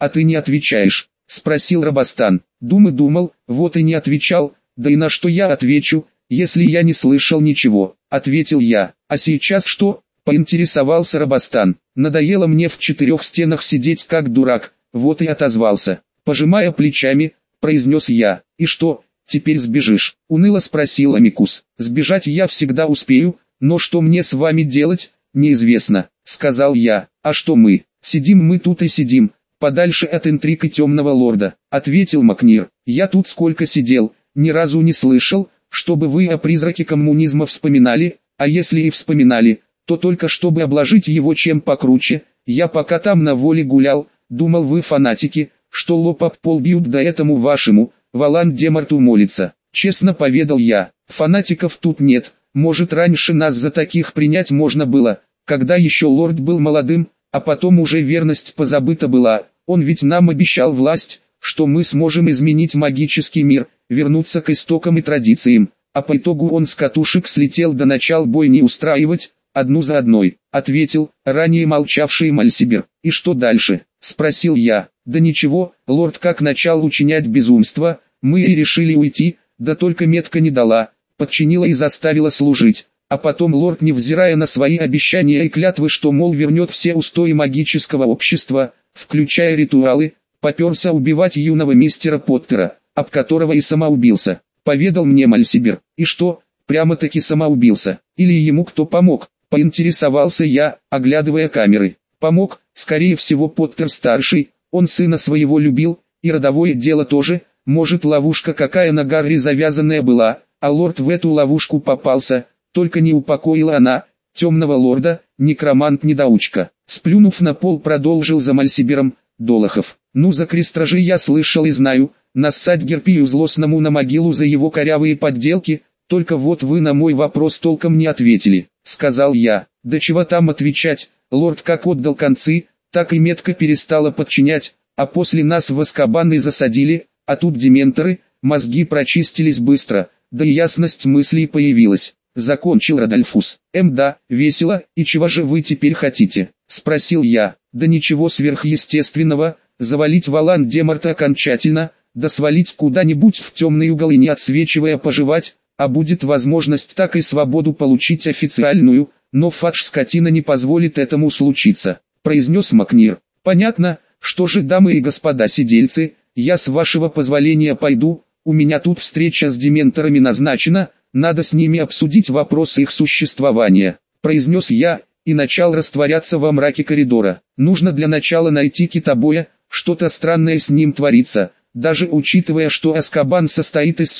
[SPEAKER 1] а ты не отвечаешь?» — спросил Робостан. Думал, вот и не отвечал, да и на что я отвечу, если я не слышал ничего, — ответил я. «А сейчас что?» — поинтересовался Робостан. «Надоело мне в четырех стенах сидеть как дурак, вот и отозвался». Пожимая плечами, произнес я. «И что, теперь сбежишь?» — уныло спросил Амикус. «Сбежать я всегда успею, но что мне с вами делать, неизвестно», — сказал я. «А что мы? Сидим мы тут и сидим, подальше от интриг и темного лорда», — ответил Макнир. «Я тут сколько сидел, ни разу не слышал, чтобы вы о призраке коммунизма вспоминали, а если и вспоминали, то только чтобы обложить его чем покруче. Я пока там на воле гулял, думал, вы фанатики, что лоб об пол бьют, да этому вашему Волан-де-Морту молится. Честно поведал я, фанатиков тут нет, может раньше нас за таких принять можно было, когда еще лорд был молодым, а потом уже верность позабыта была, он ведь нам обещал власть, что мы сможем изменить магический мир, вернуться к истокам и традициям, а по итогу он с катушек слетел, до начала бойни устраивать, одну за одной», — ответил ранее молчавший Мальсибер. «И что дальше?» — спросил я. «Да ничего, лорд как начал учинять безумство, мы и решили уйти, да только метка не дала, подчинила и заставила служить. А потом лорд, невзирая на свои обещания и клятвы, что мол вернет все устои магического общества, включая ритуалы, поперся убивать юного мистера Поттера, об которого и самоубился», — поведал мне Мальсибер. «И что, прямо-таки самоубился? Или ему кто помог?» — поинтересовался я, оглядывая камеры. «Помог, скорее всего, Поттер-старший, он сына своего любил, и родовое дело тоже, может ловушка какая на Гарри завязанная была, а лорд в эту ловушку попался, только не упокоила она, темного лорда, некромант-недоучка». Сплюнув на пол, продолжил за Мальсибером Долохов. «Ну, за крестражи я слышал и знаю, нассать Герпию злостному на могилу за его корявые подделки, только вот вы на мой вопрос толком не ответили», — сказал я. «Да чего там отвечать, лорд как отдал концы, так и метка перестала подчинять, а после нас в Азкабан и засадили, а тут дементоры, мозги прочистились быстро, да и ясность мыслей появилась», — закончил Родольфус. «Да, весело, и чего же вы теперь хотите?» — спросил я. «Да ничего сверхъестественного, завалить Волан-де-Морта окончательно, да свалить куда-нибудь в темный угол и не отсвечивая пожевать, а будет возможность так и свободу получить официальную, но фадж-скотина не позволит этому случиться», — произнес Макнир. «Понятно, что же, дамы и господа сидельцы, я с вашего позволения пойду, у меня тут встреча с дементорами назначена, надо с ними обсудить вопрос их существования», — произнес я, и начал растворяться во мраке коридора. «Нужно для начала найти китобоя, что-то странное с ним творится». Даже учитывая, что Азкабан состоит из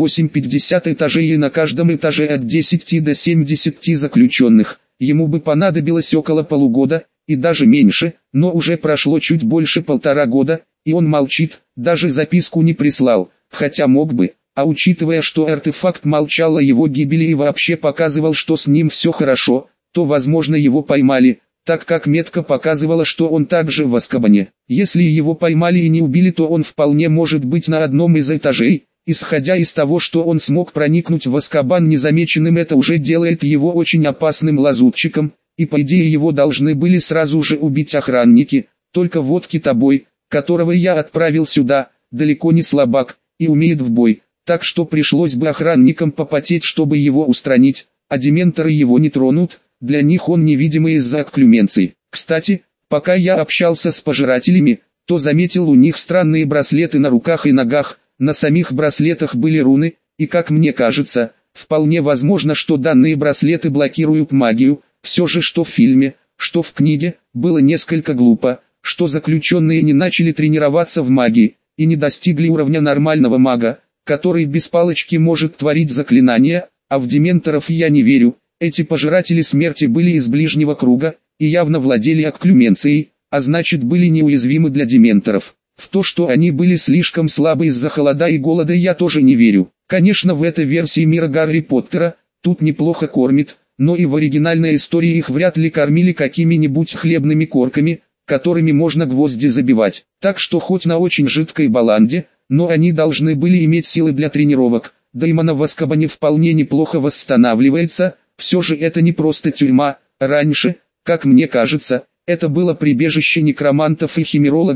[SPEAKER 1] 48-50 этажей и на каждом этаже от 10 до 70 заключенных, ему бы понадобилось около полугода, и даже меньше, но уже прошло чуть больше 1,5 года, и он молчит, даже записку не прислал, хотя мог бы, а учитывая, что артефакт молчал о его гибели и вообще показывал, что с ним все хорошо, то возможно его поймали, так как метка показывала, что он также в Азкабане. Если его поймали и не убили, то он вполне может быть на одном из этажей. Исходя из того, что он смог проникнуть в Азкабан незамеченным, это уже делает его очень опасным лазутчиком, и по идее его должны были сразу же убить охранники. Только вот китобой, которого я отправил сюда, далеко не слабак, и умеет в бой, так что пришлось бы охранникам попотеть, чтобы его устранить, а дементоры его не тронут. Для них он невидимый из-за окклюменции. Кстати, пока я общался с пожирателями, то заметил у них странные браслеты на руках и ногах, на самих браслетах были руны, и как мне кажется, вполне возможно, что данные браслеты блокируют магию. Все же, что в фильме, что в книге, было несколько глупо, что заключенные не начали тренироваться в магии, и не достигли уровня нормального мага, который без палочки может творить заклинания, а в дементоров я не верю. Эти пожиратели смерти были из ближнего круга, и явно владели окклюменцией, а значит были неуязвимы для дементоров. В то, что они были слишком слабы из-за холода и голода, я тоже не верю. Конечно, в этой версии мира Гарри Поттера, тут неплохо кормит, но и в оригинальной истории их вряд ли кормили какими-нибудь хлебными корками, которыми можно гвозди забивать. Так что хоть на очень жидкой баланде, но они должны были иметь силы для тренировок. Дэймона в Азкабане вполне неплохо восстанавливается. Все же это не просто тюрьма. Раньше, как мне кажется, это было прибежище некромантов и химерологов,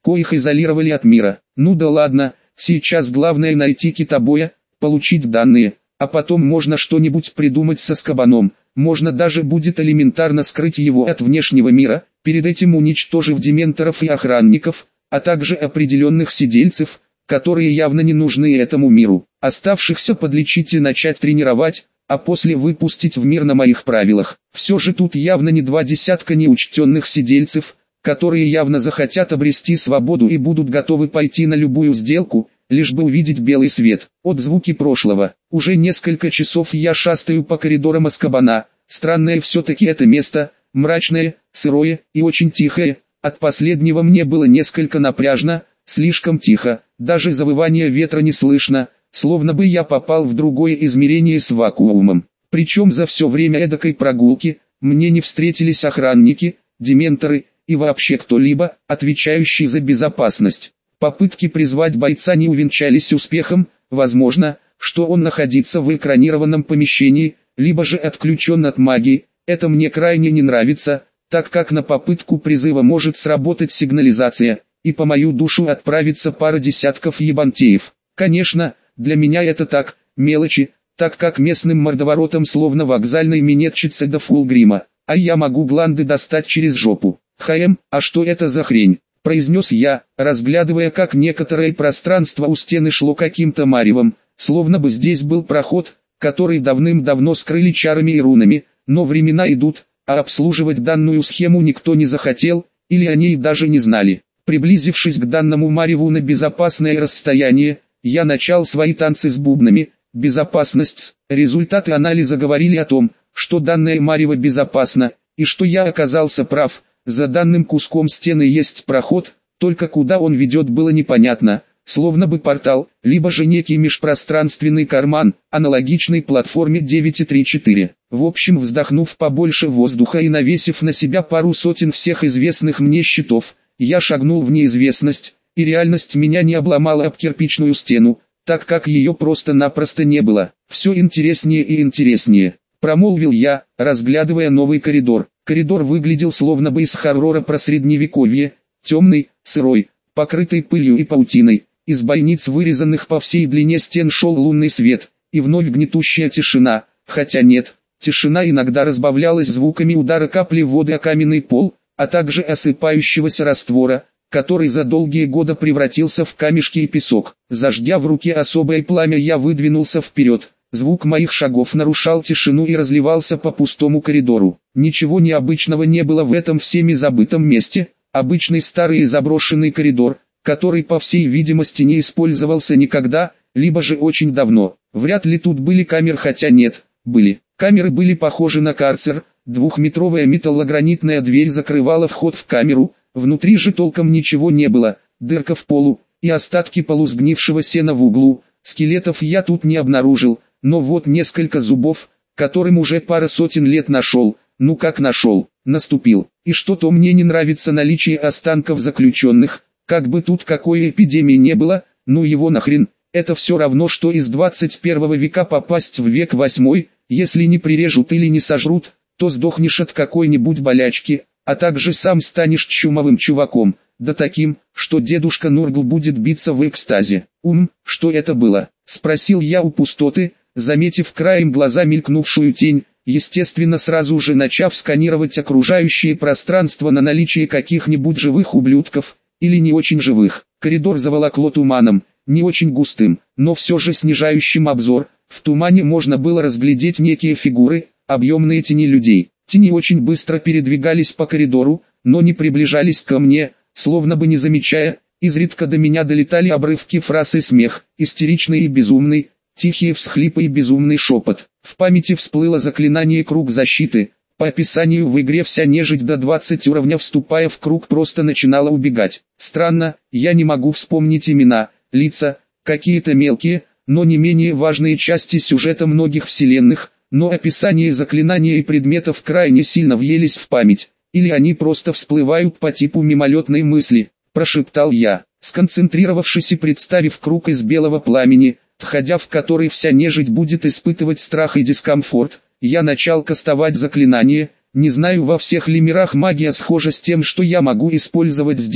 [SPEAKER 1] коих изолировали от мира. Ну да ладно, сейчас главное найти китобоя, получить данные, а потом можно что-нибудь придумать со Азкабаном. Можно даже будет элементарно скрыть его от внешнего мира, перед этим уничтожив дементоров и охранников, а также определенных сидельцев, которые явно не нужны этому миру. Оставшихся подлечить и начать тренировать, а после выпустить в мир на моих правилах. Все же тут явно не 20 неучтенных сидельцев, которые явно захотят обрести свободу и будут готовы пойти на любую сделку, лишь бы увидеть белый свет. Отзвуки прошлого. Уже несколько часов я шастаю по коридорам Азкабана. Странное все-таки это место, мрачное, сырое и очень тихое. От последнего мне было несколько напряжно, слишком тихо, даже завывания ветра не слышно, словно бы я попал в другое измерение с вакуумом. Причем за все время эдакой прогулки мне не встретились охранники, дементоры и вообще кто-либо, отвечающий за безопасность. Попытки призвать бойца не увенчались успехом, возможно, что он находится в экранированном помещении, либо же отключен от магии. Это мне крайне не нравится, так как на попытку призыва может сработать сигнализация, и по мою душу отправится пара десятков ебантеев. Конечно, для меня это так, мелочи, так как местным мордоворотом словно вокзальной минетчице до фулгрима, а я могу гланды достать через жопу. А что это за хрень? Произнес я, разглядывая, как некоторое пространство у стены шло каким-то маревом, словно бы здесь был проход, который давным-давно скрыли чарами и рунами, но времена идут, а обслуживать данную схему никто не захотел, или о ней даже не знали. Приблизившись к данному мареву на безопасное расстояние, я начал свои танцы с бубнами. Безопасность. Результаты анализа говорили о том, что данное марево безопасно, и что я оказался прав. За данным куском стены есть проход, только куда он ведет было непонятно, словно бы портал, либо же некий межпространственный карман, аналогичный платформе 9.3.4. В общем, вздохнув побольше воздуха и навесив на себя пару сотен всех известных мне щитов, я шагнул в неизвестность, и реальность меня не обломала об кирпичную стену, так как ее просто-напросто не было. Все интереснее и интереснее, промолвил я, разглядывая новый коридор. Коридор выглядел словно бы из хоррора про средневековье, темный, сырой, покрытый пылью и паутиной. Из бойниц, вырезанных по всей длине стен, шел лунный свет, и вновь гнетущая тишина, хотя нет, тишина иногда разбавлялась звуками удара капли воды о каменный пол, а также осыпающегося раствора, который за долгие годы превратился в камешки и песок. Зажгя в руке особое пламя, я выдвинулся вперед. Звук моих шагов нарушал тишину и разливался по пустому коридору. Ничего необычного не было в этом всеми забытом месте, обычный старый и заброшенный коридор, который по всей видимости не использовался никогда, либо же очень давно. Вряд ли тут были камеры, хотя нет, были. Камеры были похожи на карцер, двухметровая металлогранитная дверь закрывала вход в камеру, внутри же толком ничего не было, дырка в полу и остатки полусгнившего сена в углу. Скелетов я тут не обнаружил. Но вот несколько зубов, которым уже пара сотен лет нашел, ну как нашел, наступил. И что-то мне не нравится наличие останков заключенных, как бы тут какой эпидемии не было, ну его нахрен, это все равно что из 21 века попасть в век 8, если не прирежут или не сожрут, то сдохнешь от какой-нибудь болячки, а также сам станешь чумовым чуваком, да таким, что дедушка Нургл будет биться в экстазе. Что это было? Спросил я у пустоты, заметив краем глаза мелькнувшую тень, естественно сразу же начав сканировать окружающее пространство на наличие каких-нибудь живых ублюдков, или не очень живых. Коридор заволокло туманом, не очень густым, но все же снижающим обзор. В тумане можно было разглядеть некие фигуры, объемные тени людей. Тени очень быстро передвигались по коридору, но не приближались ко мне, словно бы не замечая. Изредка до меня долетали обрывки фраз и смех, истеричный и безумный, тихие всхлипы и безумный шепот. В памяти всплыло заклинание «Круг защиты». По описанию в игре вся нежить до 20 уровня, вступая в круг, просто начинала убегать. Странно, я не могу вспомнить имена, лица, какие-то мелкие, но не менее важные части сюжета многих вселенных, но описание заклинания и предметов крайне сильно въелись в память, или они просто всплывают по типу мимолетной мысли, прошептал я, сконцентрировавшись и представив круг из белого пламени, входя в который вся нежить будет испытывать страх и дискомфорт. Я начал кастовать заклинание. Не знаю, во всех ли мирах магия схожа с тем, что я могу использовать здесь,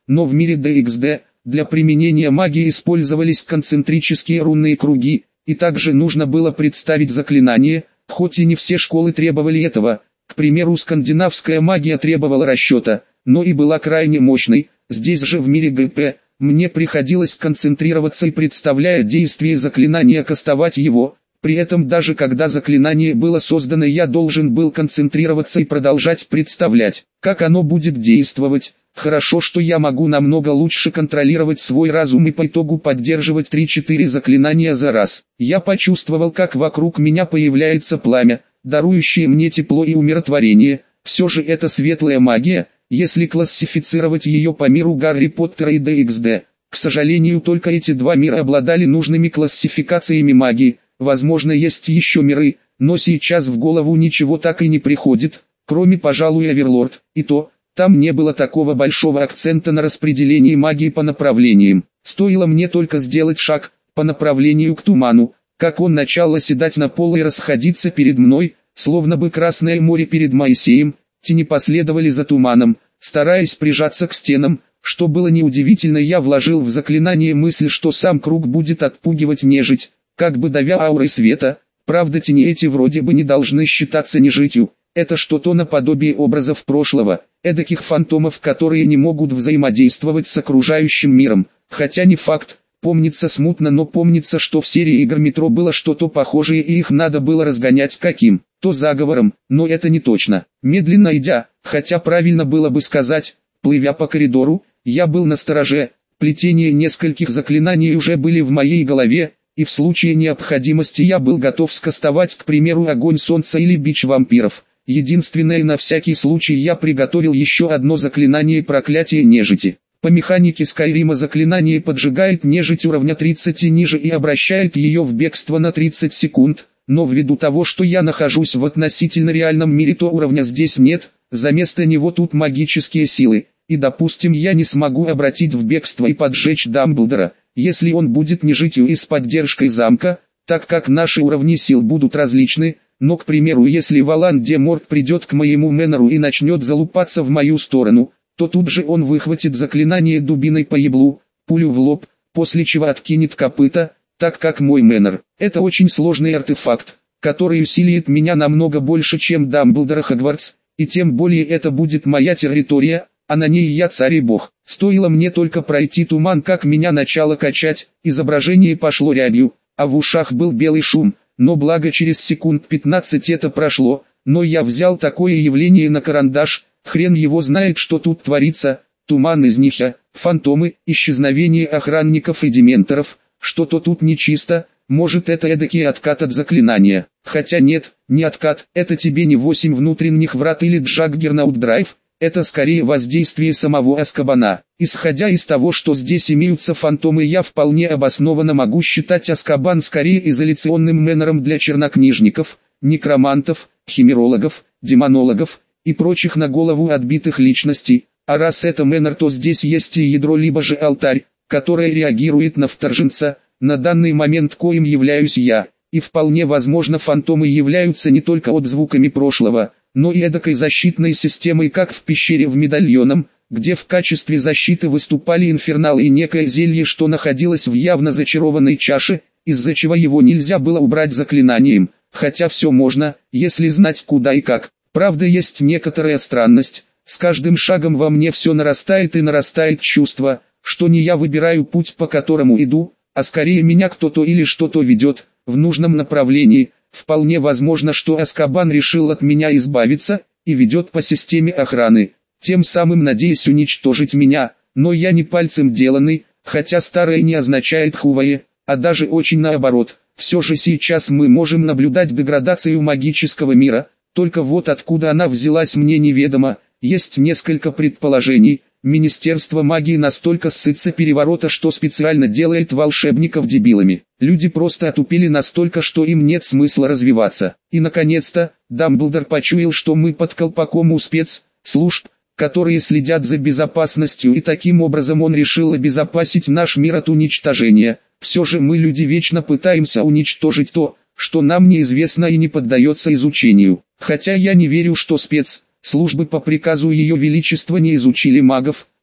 [SPEAKER 1] но в мире DXD, для применения магии использовались концентрические рунные круги, и также нужно было представить заклинание, хоть и не все школы требовали этого. К примеру, скандинавская магия требовала расчета, но и была крайне мощной. Здесь же в мире ГП, мне приходилось концентрироваться и, представляя действие заклинания, кастовать его. При этом даже когда заклинание было создано, я должен был концентрироваться и продолжать представлять, как оно будет действовать. Хорошо, что я могу намного лучше контролировать свой разум и по итогу поддерживать 3-4 заклинания за раз. Я почувствовал, как вокруг меня появляется пламя, дарующее мне тепло и умиротворение. Все же это светлая магия, если классифицировать ее по миру Гарри Поттера и DXD. К сожалению, только эти два мира обладали нужными классификациями магии. Возможно, есть еще миры, но сейчас в голову ничего так и не приходит, кроме, пожалуй, Оверлорд, и то, там не было такого большого акцента на распределении магии по направлениям. Стоило мне только сделать шаг по направлению к туману, как он начал оседать на пол и расходиться перед мной, словно бы Красное море перед Моисеем. Тени последовали за туманом, стараясь прижаться к стенам. Что было неудивительно, я вложил в заклинание мысль, что сам круг будет отпугивать нежить, как бы давя аурой света. Правда, тени эти вроде бы не должны считаться нежитью. Это что-то наподобие образов прошлого, эдаких фантомов, которые не могут взаимодействовать с окружающим миром. Хотя не факт, помнится смутно, но помнится, что в серии игр Метро было что-то похожее и их надо было разгонять каким-то заговором, но это не точно. Медленно идя, хотя правильно было бы сказать, плывя по коридору, я был настороже. Плетение нескольких заклинаний уже были в моей голове, и в случае необходимости я был готов скастовать, к примеру, огонь солнца или бич вампиров. Единственное, на всякий случай я приготовил еще одно заклинание проклятия нежити. По механике Скайрима заклинание поджигает нежить уровня 30 и ниже и обращает ее в бегство на 30 секунд, но ввиду того, что я нахожусь в относительно реальном мире, то уровня здесь нет, за место него тут магические силы, и допустим, я не смогу обратить в бегство и поджечь Дамблдора, если он будет нежитью и с поддержкой замка, так как наши уровни сил будут различны. Но, к примеру, если Волан-де-Морт придет к моему Мэннеру и начнет залупаться в мою сторону, то тут же он выхватит заклинание дубиной по еблу, пулю в лоб, после чего откинет копыта, так как мой Мэннер — это очень сложный артефакт, который усилит меня намного больше, чем Дамблдора Хогвартс, и тем более это будет моя территория, а на ней я царь и бог. Стоило мне только пройти туман, как меня начало качать, изображение пошло рябью, а в ушах был белый шум. Но благо через секунд 15 это прошло, но я взял такое явление на карандаш, хрен его знает, что тут творится. Туман из Ниха, фантомы, исчезновение охранников и дементоров, что-то тут нечисто. Может, это эдакий откат от заклинания. Хотя нет, не откат, это тебе не 8 внутренних врат или Джаггернаут Драйв, это скорее воздействие самого Азкабана. Исходя из того, что здесь имеются фантомы, я вполне обоснованно могу считать Азкабан скорее изоляционным Мэннером для чернокнижников, некромантов, химерологов, демонологов и прочих на голову отбитых личностей. А раз это Мэннер, то здесь есть и ядро, либо же алтарь, которое реагирует на вторженца. На данный момент коим являюсь я, и вполне возможно фантомы являются не только отзвуками прошлого, но и эдакой защитной системой, как в пещере в Медальоном, где в качестве защиты выступали инфернал и некое зелье, что находилось в явно зачарованной чаше, из-за чего его нельзя было убрать заклинанием, хотя все можно, если знать куда и как. Правда, есть некоторая странность, с каждым шагом во мне все нарастает и нарастает чувство, что не я выбираю путь, по которому иду, а скорее меня кто-то или что-то ведет в нужном направлении. Вполне возможно, что Азкабан решил от меня избавиться и ведет по системе охраны, тем самым надеясь уничтожить меня, но я не пальцем деланный, хотя старое не означает худое, а даже очень наоборот. Все же сейчас мы можем наблюдать деградацию магического мира, только вот откуда она взялась мне неведомо. Есть несколько предположений. Министерство магии настолько сытся переворота, что специально делает волшебников дебилами. Люди просто отупели настолько, что им нет смысла развиваться. И наконец-то, Дамблдор почуял, что мы под колпаком у спецслужб, которые следят за безопасностью, и таким образом он решил обезопасить наш мир от уничтожения. Все же мы, люди, вечно пытаемся уничтожить то, что нам неизвестно и не поддается изучению. Хотя я не верю, что спецслужбы по приказу Ее Величества не изучили магов,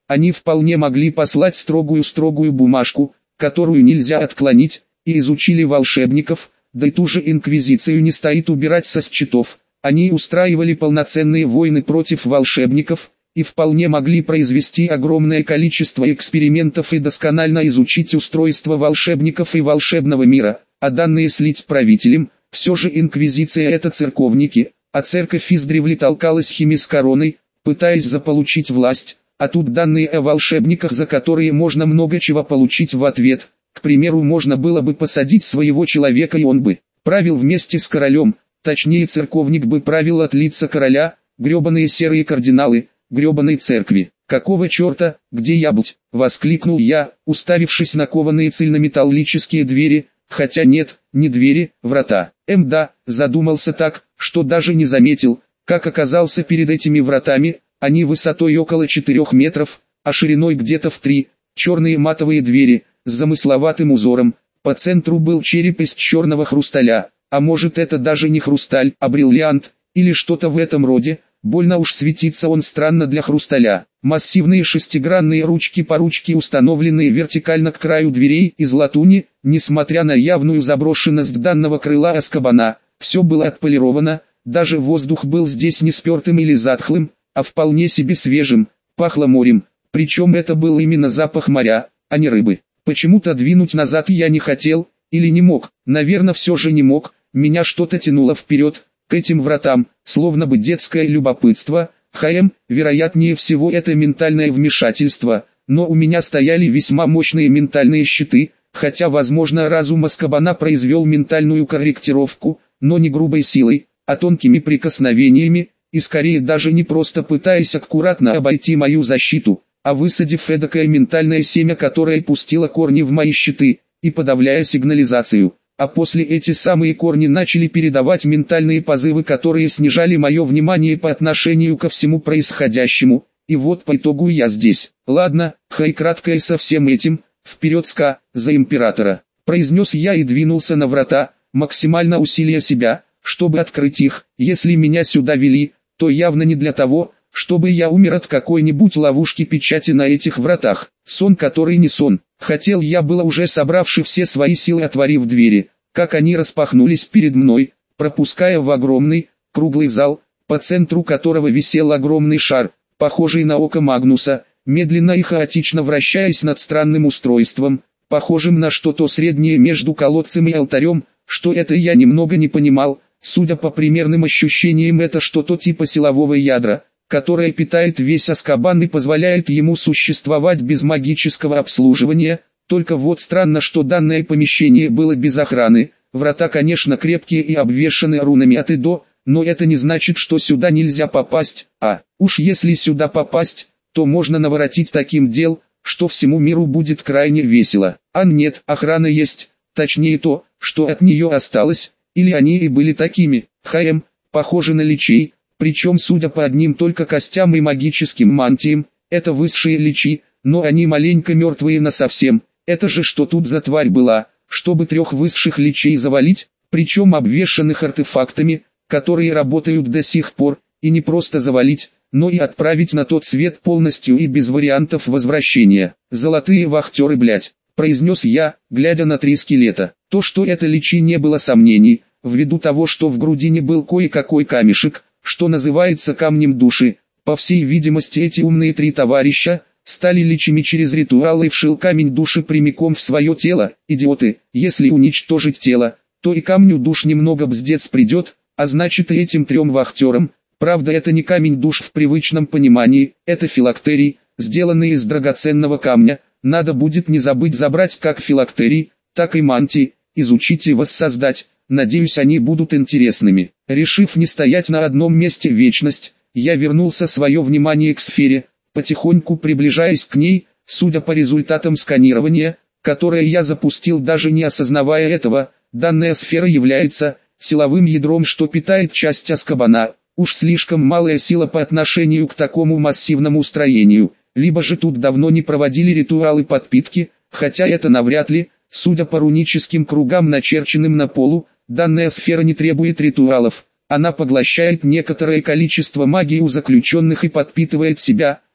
[SPEAKER 1] Они вполне могли послать строгую бумажку, которую нельзя отклонить, и изучили волшебников, да и ту же инквизицию не стоит убирать со счетов. Они устраивали полноценные войны против волшебников, и вполне могли произвести огромное количество экспериментов и досконально изучить устройство волшебников и волшебного мира, а данные слить правителям. Все же инквизиция это церковники, а церковь издревле толкалась хими с короной, пытаясь заполучить власть, а тут данные о волшебниках, за которые можно много чего получить в ответ. К примеру, можно было бы посадить своего человека, и он бы правил вместе с королем, точнее церковник бы правил от лица короля, гребаные серые кардиналы, гребаной церкви. «Какого черта, где я будь?» — воскликнул я, уставившись на кованые цельнометаллические двери, хотя нет, не двери, врата. Да, задумался так, что даже не заметил, как оказался перед этими вратами. Они высотой около 4 метров, а шириной где-то в 3, черные матовые двери, с замысловатым узором. По центру был череп из черного хрусталя, а может это даже не хрусталь, а бриллиант, или что-то в этом роде. Больно уж светится он странно для хрусталя. Массивные шестигранные ручки по ручке, установленные вертикально к краю дверей из латуни, несмотря на явную заброшенность данного крыла Азкабана, все было отполировано, даже воздух был здесь не спертым или затхлым, а вполне себе свежим, пахло морем, причем это был именно запах моря, а не рыбы. Почему-то двинуть назад я не хотел, или не мог, наверное все же не мог, меня что-то тянуло вперед, к этим вратам, словно бы детское любопытство. Вероятнее всего это ментальное вмешательство, но у меня стояли весьма мощные ментальные щиты, хотя возможно разум Азкабана произвел ментальную корректировку, но не грубой силой, а тонкими прикосновениями, и скорее даже не просто пытаясь аккуратно обойти мою защиту, а высадив эдакое ментальное семя, которое пустило корни в мои щиты, и подавляя сигнализацию. А после эти самые корни начали передавать ментальные позывы, которые снижали мое внимание по отношению ко всему происходящему, и вот по итогу я здесь. Ладно, кратко и со всем этим, вперед за императора, произнес я и двинулся на врата, максимально усиlia себя, чтобы открыть их. Если меня сюда вели, то явно не для того, чтобы я умер от какой-нибудь ловушки печати на этих вратах. Сон, который не сон. Хотел я было уже, собравши все свои силы, отворив двери, как они распахнулись перед мной, пропуская в огромный, круглый зал, по центру которого висел огромный шар, похожий на око Магнуса, медленно и хаотично вращаясь над странным устройством, похожим на что-то среднее между колодцем и алтарем. Что это, я немного не понимал. Судя по примерным ощущениям, это что-то типа силового ядра, которое питает весь Азкабан и позволяет ему существовать без магического обслуживания. Только вот странно, что данное помещение было без охраны. Врата, конечно, крепкие и обвешаны рунами от и до, но это не значит, что сюда нельзя попасть. А уж если сюда попасть, то можно наворотить таким дел, что всему миру будет крайне весело. А нет, охрана есть, точнее то, что от нее осталось, или они и были такими. Похожи на личей, причем судя по одним только костям и магическим мантиям, это высшие личи, но они маленько мертвые насовсем. Это же что тут за тварь была, чтобы 3 высших личей завалить, причем обвешанных артефактами, которые работают до сих пор, и не просто завалить, но и отправить на тот свет полностью и без вариантов возвращения. Золотые вахтеры, блять, произнес я, глядя на 3 скелета. То, что это личи, не было сомнений, ввиду того, что в грудине был кое-какой камешек, что называется камнем души. По всей видимости, эти умные 3 товарища стали личами через ритуал и вшил камень души прямиком в свое тело. Идиоты, если уничтожить тело, то и камню душ немного бздец придет, а значит и этим 3 вахтерам. Правда, это не камень душ в привычном понимании, это филактерий, сделанный из драгоценного камня. Надо будет не забыть забрать как филактерий, так и мантии, изучить и воссоздать. Надеюсь, они будут интересными. Решив не стоять на одном месте вечность, я вернулся свое внимание к сфере, потихоньку приближаясь к ней. Судя по результатам сканирования, которое я запустил даже не осознавая этого, данная сфера является силовым ядром, что питает часть Азкабана. Уж слишком малая сила по отношению к такому массивному строению, либо же тут давно не проводили ритуалы подпитки, хотя это навряд ли. Судя по руническим кругам, начерченным на полу, данная сфера не требует ритуалов, она поглощает некоторое количество магии у заключенных и подпитывает себя.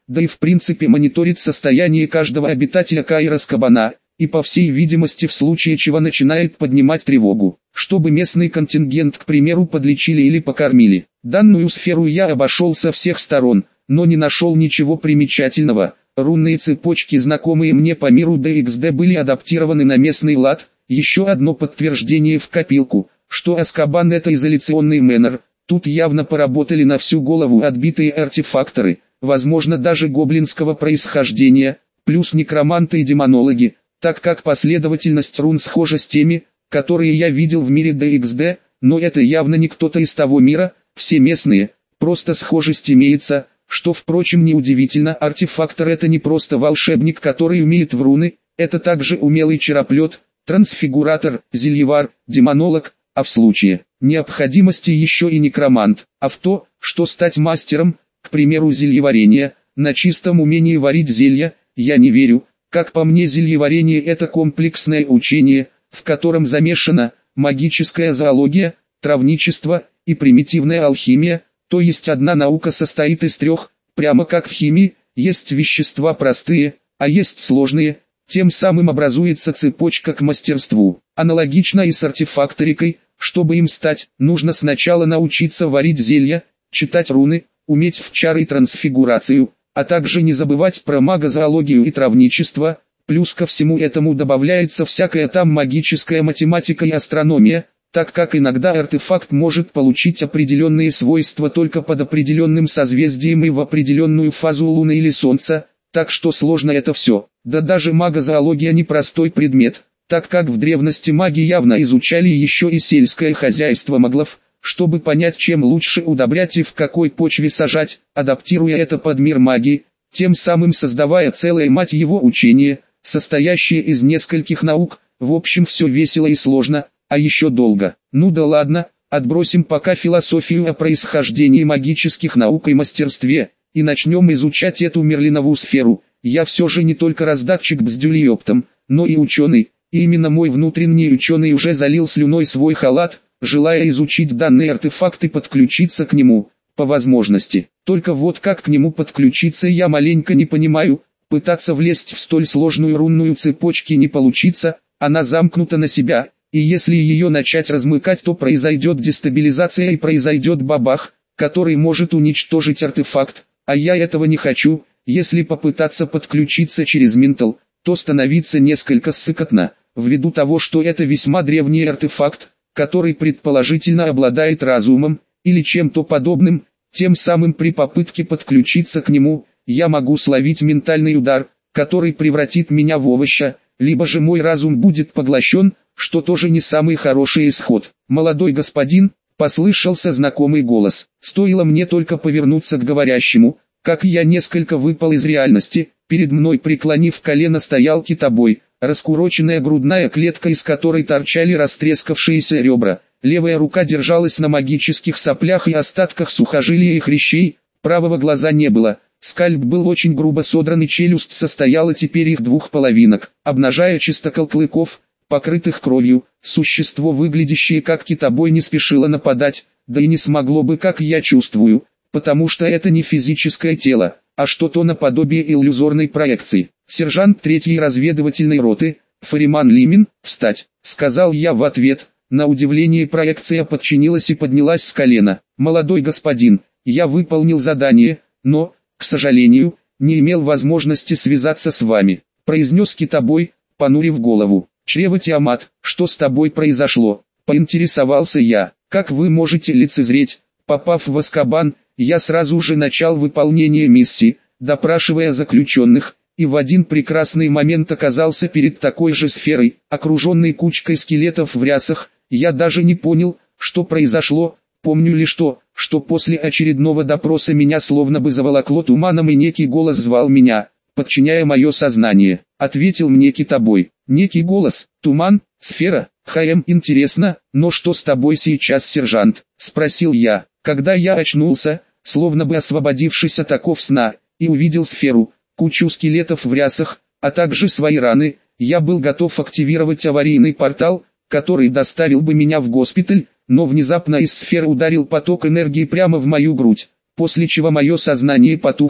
[SPEAKER 1] да и в принципе мониторит состояние каждого обитателя Каира-Скабана, и по всей видимости в случае чего начинает поднимать тревогу, чтобы местный контингент, к примеру, подлечили или покормили. Данную сферу я обошел со всех сторон, но не нашел ничего примечательного. Рунные цепочки, знакомые мне по миру DXD, были адаптированы на местный лад. Еще одно подтверждение в копилку, что Аскабан — это изоляционный мэннер. Тут явно поработали на всю голову отбитые артефакторы, возможно даже гоблинского происхождения, плюс некроманты и демонологи, так как последовательность рун схожа с теми, которые я видел в мире DXD, но это явно не кто-то из того мира, все местные, просто схожесть имеется. Что, впрочем, неудивительно, артефактор — это не просто волшебник, который умеет в руны, это также умелый чароплет, трансфигуратор, зельевар, демонолог, а в случае необходимости еще и некромант. А в то, что стать мастером, к примеру зельеварения, на чистом умении варить зелья, я не верю. Как по мне, зельеварение — это комплексное учение, в котором замешана магическая зоология, травничество и примитивная алхимия. То есть одна наука состоит из трех, прямо как в химии, есть вещества простые, а есть сложные, тем самым образуется цепочка к мастерству. Аналогично и с артефакторикой, чтобы им стать, нужно сначала научиться варить зелья, читать руны, уметь в чары и трансфигурацию, а также не забывать про магозоологию и травничество, плюс ко всему этому добавляется всякая там магическая математика и астрономия, так как иногда артефакт может получить определенные свойства только под определенным созвездием и в определенную фазу Луны или Солнца, так что сложно это все. Да даже магозоология не простой предмет, так как в древности маги явно изучали еще и сельское хозяйство моглов, чтобы понять, чем лучше удобрять и в какой почве сажать, адаптируя это под мир магии, тем самым создавая целое мать его учение, состоящее из нескольких наук. В общем, все весело и сложно. А еще долго. Ну да ладно, отбросим пока философию о происхождении магических наук и мастерстве, и начнем изучать эту Мерлинову сферу. Я все же не только раздатчик бздюлиоптом, но и ученый, и именно мой внутренний ученый уже залил слюной свой халат, желая изучить данный артефакт и подключиться к нему, по возможности. Только вот как к нему подключиться я маленько не понимаю, пытаться влезть в столь сложную рунную цепочку не получится, она замкнута на себя. И если ее начать размыкать, то произойдет дестабилизация и произойдет бабах, который может уничтожить артефакт, а я этого не хочу. Если попытаться подключиться через ментал, то становиться несколько ссыкотно, ввиду того, что это весьма древний артефакт, который предположительно обладает разумом, или чем-то подобным, тем самым при попытке подключиться к нему, я могу словить ментальный удар, который превратит меня в овоща, либо же мой разум будет поглощен, что тоже не самый хороший исход. «Молодой господин», — послышался знакомый голос. Стоило мне только повернуться к говорящему, как я несколько выпал из реальности. Перед мной, преклонив колено, стоял китобой, раскуроченная грудная клетка, из которой торчали растрескавшиеся ребра. Левая рука держалась на магических соплях и остатках сухожилия и хрящей, правого глаза не было. Скальп был очень грубо содран, и челюсть состояла теперь из двух половинок, обнажая чистокол клыков, покрытых кровью. Существо, выглядящее как китобой, не спешило нападать, да и не смогло бы, как я чувствую, потому что это не физическое тело, а что-то наподобие иллюзорной проекции. «Сержант 3-й разведывательной роты, Фариман Лимин, встать», — сказал я в ответ. На удивление проекция подчинилась и поднялась с колена. «Молодой господин, я выполнил задание, но, к сожалению, не имел возможности связаться с вами», — произнес китобой, понурив голову. «Чрево Тиамат, что с тобой произошло?» — поинтересовался я. «Как вы можете лицезреть, попав в Азкабан, я сразу же начал выполнение миссии, допрашивая заключенных, и в один прекрасный момент оказался перед такой же сферой, окруженной кучкой скелетов в рясах. Я даже не понял, что произошло, помню лишь то, что после очередного допроса меня словно бы заволокло туманом, и некий голос звал меня, подчиняя мое сознание. Ответил мне китобой. Некий голос, туман, сфера, интересно, но что с тобой сейчас, сержант? Спросил я, когда я очнулся, словно бы освободившись от оков сна, и увидел сферу, кучу скелетов в рясах, а также свои раны. Я был готов активировать аварийный портал, который доставил бы меня в госпиталь, но внезапно из сферы ударил поток энергии прямо в мою грудь, после чего мое сознание потухло,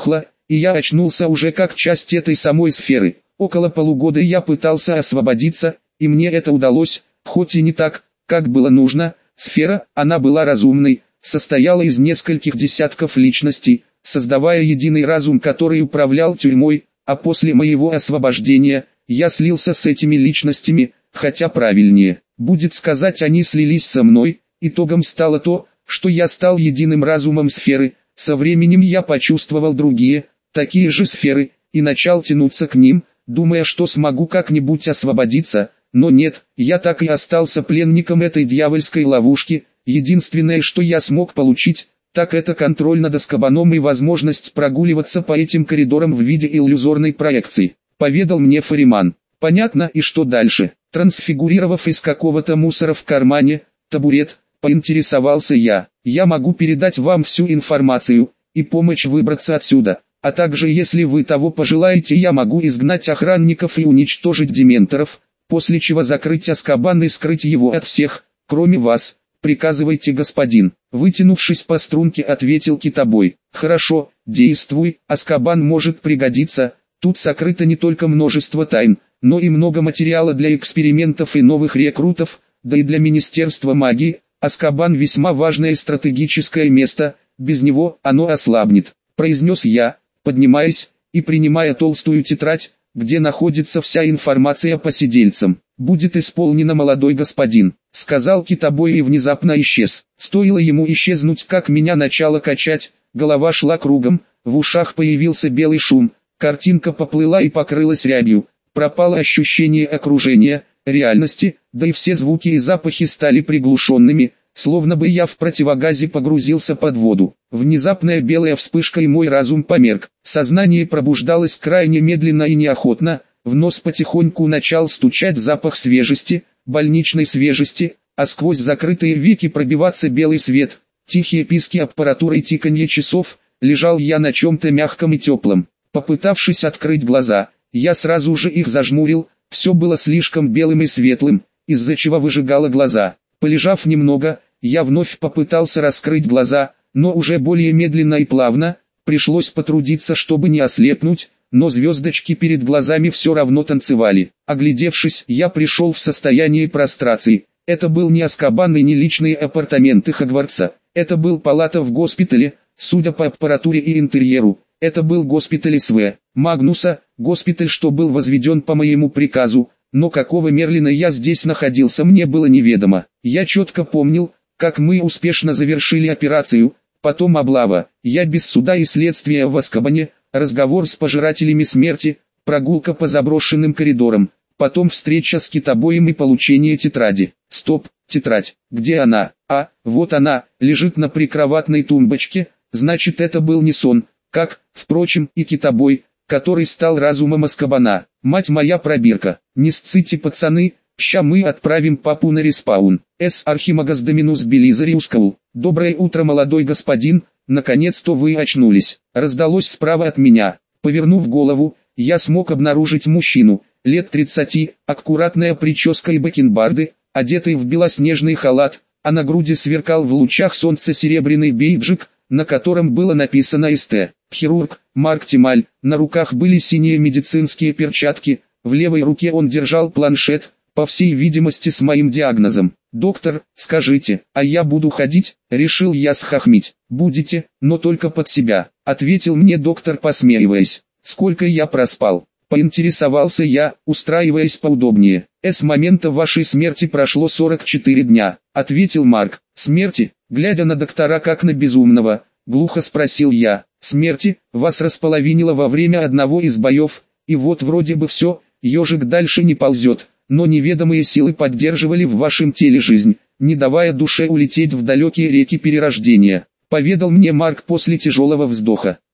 [SPEAKER 1] и я очнулся уже как часть этой самой сферы. Около полугода я пытался освободиться, и мне это удалось, хоть и не так, как было нужно. Сфера, она была разумной, состояла из нескольких десятков личностей, создавая единый разум, который управлял тюрьмой, а после моего освобождения, я слился с этими личностями, хотя правильнее будет сказать, они слились со мной. Итогом стало то, что я стал единым разумом сферы. Со временем я почувствовал другие, такие же сферы, и начал тянуться к ним, думая, что смогу как-нибудь освободиться, но нет, я так и остался пленником этой дьявольской ловушки. Единственное, что я смог получить, так это контроль над Азкабаном и возможность прогуливаться по этим коридорам в виде иллюзорной проекции, поведал мне Фариман. Понятно, и что дальше? Трансфигурировав из какого-то мусора в кармане табурет, поинтересовался я. Я могу передать вам всю информацию и помочь выбраться отсюда, а также, если вы того пожелаете, я могу изгнать охранников и уничтожить дементоров, после чего закрыть Азкабан и скрыть его от всех, кроме вас. Приказывайте, господин. Вытянувшись по струнке, ответил китобой. Хорошо, действуй, Азкабан может пригодиться. Тут сокрыто не только множество тайн, но и много материала для экспериментов и новых рекрутов, да и для Министерства магии. Азкабан весьма важное стратегическое место, без него оно ослабнет, произнес я, поднимаясь и принимая толстую тетрадь, где находится вся информация по сидельцам. «Будет исполнено, молодой господин», — сказал китобой и внезапно исчез. Стоило ему исчезнуть, как меня начало качать, голова шла кругом, в ушах появился белый шум, картинка поплыла и покрылась рябью, пропало ощущение окружения, реальности, да и все звуки и запахи стали приглушенными, словно бы я в противогазе погрузился под воду. Внезапная белая вспышка, и мой разум померк. Сознание пробуждалось крайне медленно и неохотно, в нос потихоньку начал стучать запах свежести, больничной свежести, а сквозь закрытые веки пробиваться белый свет, тихие писки аппаратуры и тиканье часов. Лежал я на чем-то мягком и теплом. Попытавшись открыть глаза, я сразу же их зажмурил, все было слишком белым и светлым, из-за чего выжигало глаза. Полежав немного, я вновь попытался раскрыть глаза, но уже более медленно и плавно. Пришлось потрудиться, чтобы не ослепнуть, но звездочки перед глазами все равно танцевали. Оглядевшись, я пришел в состояние прострации. Это был не Азкабан и не личные апартаменты Хогвартса, это был палата в госпитале, судя по аппаратуре и интерьеру. Это был госпиталь СВ Магнуса, госпиталь, что был возведен по моему приказу, но какого Мерлина я здесь находился, мне было неведомо. Я четко помнил, как мы успешно завершили операцию, потом облава, я без суда и следствия в Азкабане, разговор с пожирателями смерти, прогулка по заброшенным коридорам, потом встреча с китобоем и получение тетради. Стоп, тетрадь, где она? А, вот она, лежит на прикроватной тумбочке, значит, это был не сон, как, впрочем, и китобой, который стал разумом Азкабана. Мать моя пробирка, не сците, пацаны, ща мы отправим папу на респаун. С. Архимагас Доминус Белизариускаул. Доброе утро, молодой господин, наконец-то вы очнулись. Раздалось справа от меня. Повернув голову, я смог обнаружить мужчину, лет 30, аккуратная прическа и бакенбарды, одетый в белоснежный халат, а на груди сверкал в лучах солнца серебряный бейджик, на котором было написано «СТ». Хирург, Марк Тималь, на руках были синие медицинские перчатки, в левой руке он держал планшет, по всей видимости с моим диагнозом. «Доктор, скажите, а я буду ходить?» — решил я схохмить. «Будете, но только под себя», — ответил мне доктор, посмеиваясь. «Сколько я проспал?» — поинтересовался я, устраиваясь поудобнее. «С момента вашей смерти прошло 44 дня», — ответил Марк. «Смерти?» — глядя на доктора как на безумного, глухо спросил я. «Смерти, вас располовинило во время одного из боев, и вот вроде бы все, ежик дальше не ползет, но неведомые силы поддерживали в вашем теле жизнь, не давая душе улететь в далекие реки перерождения», — поведал мне Марк после тяжелого вздоха.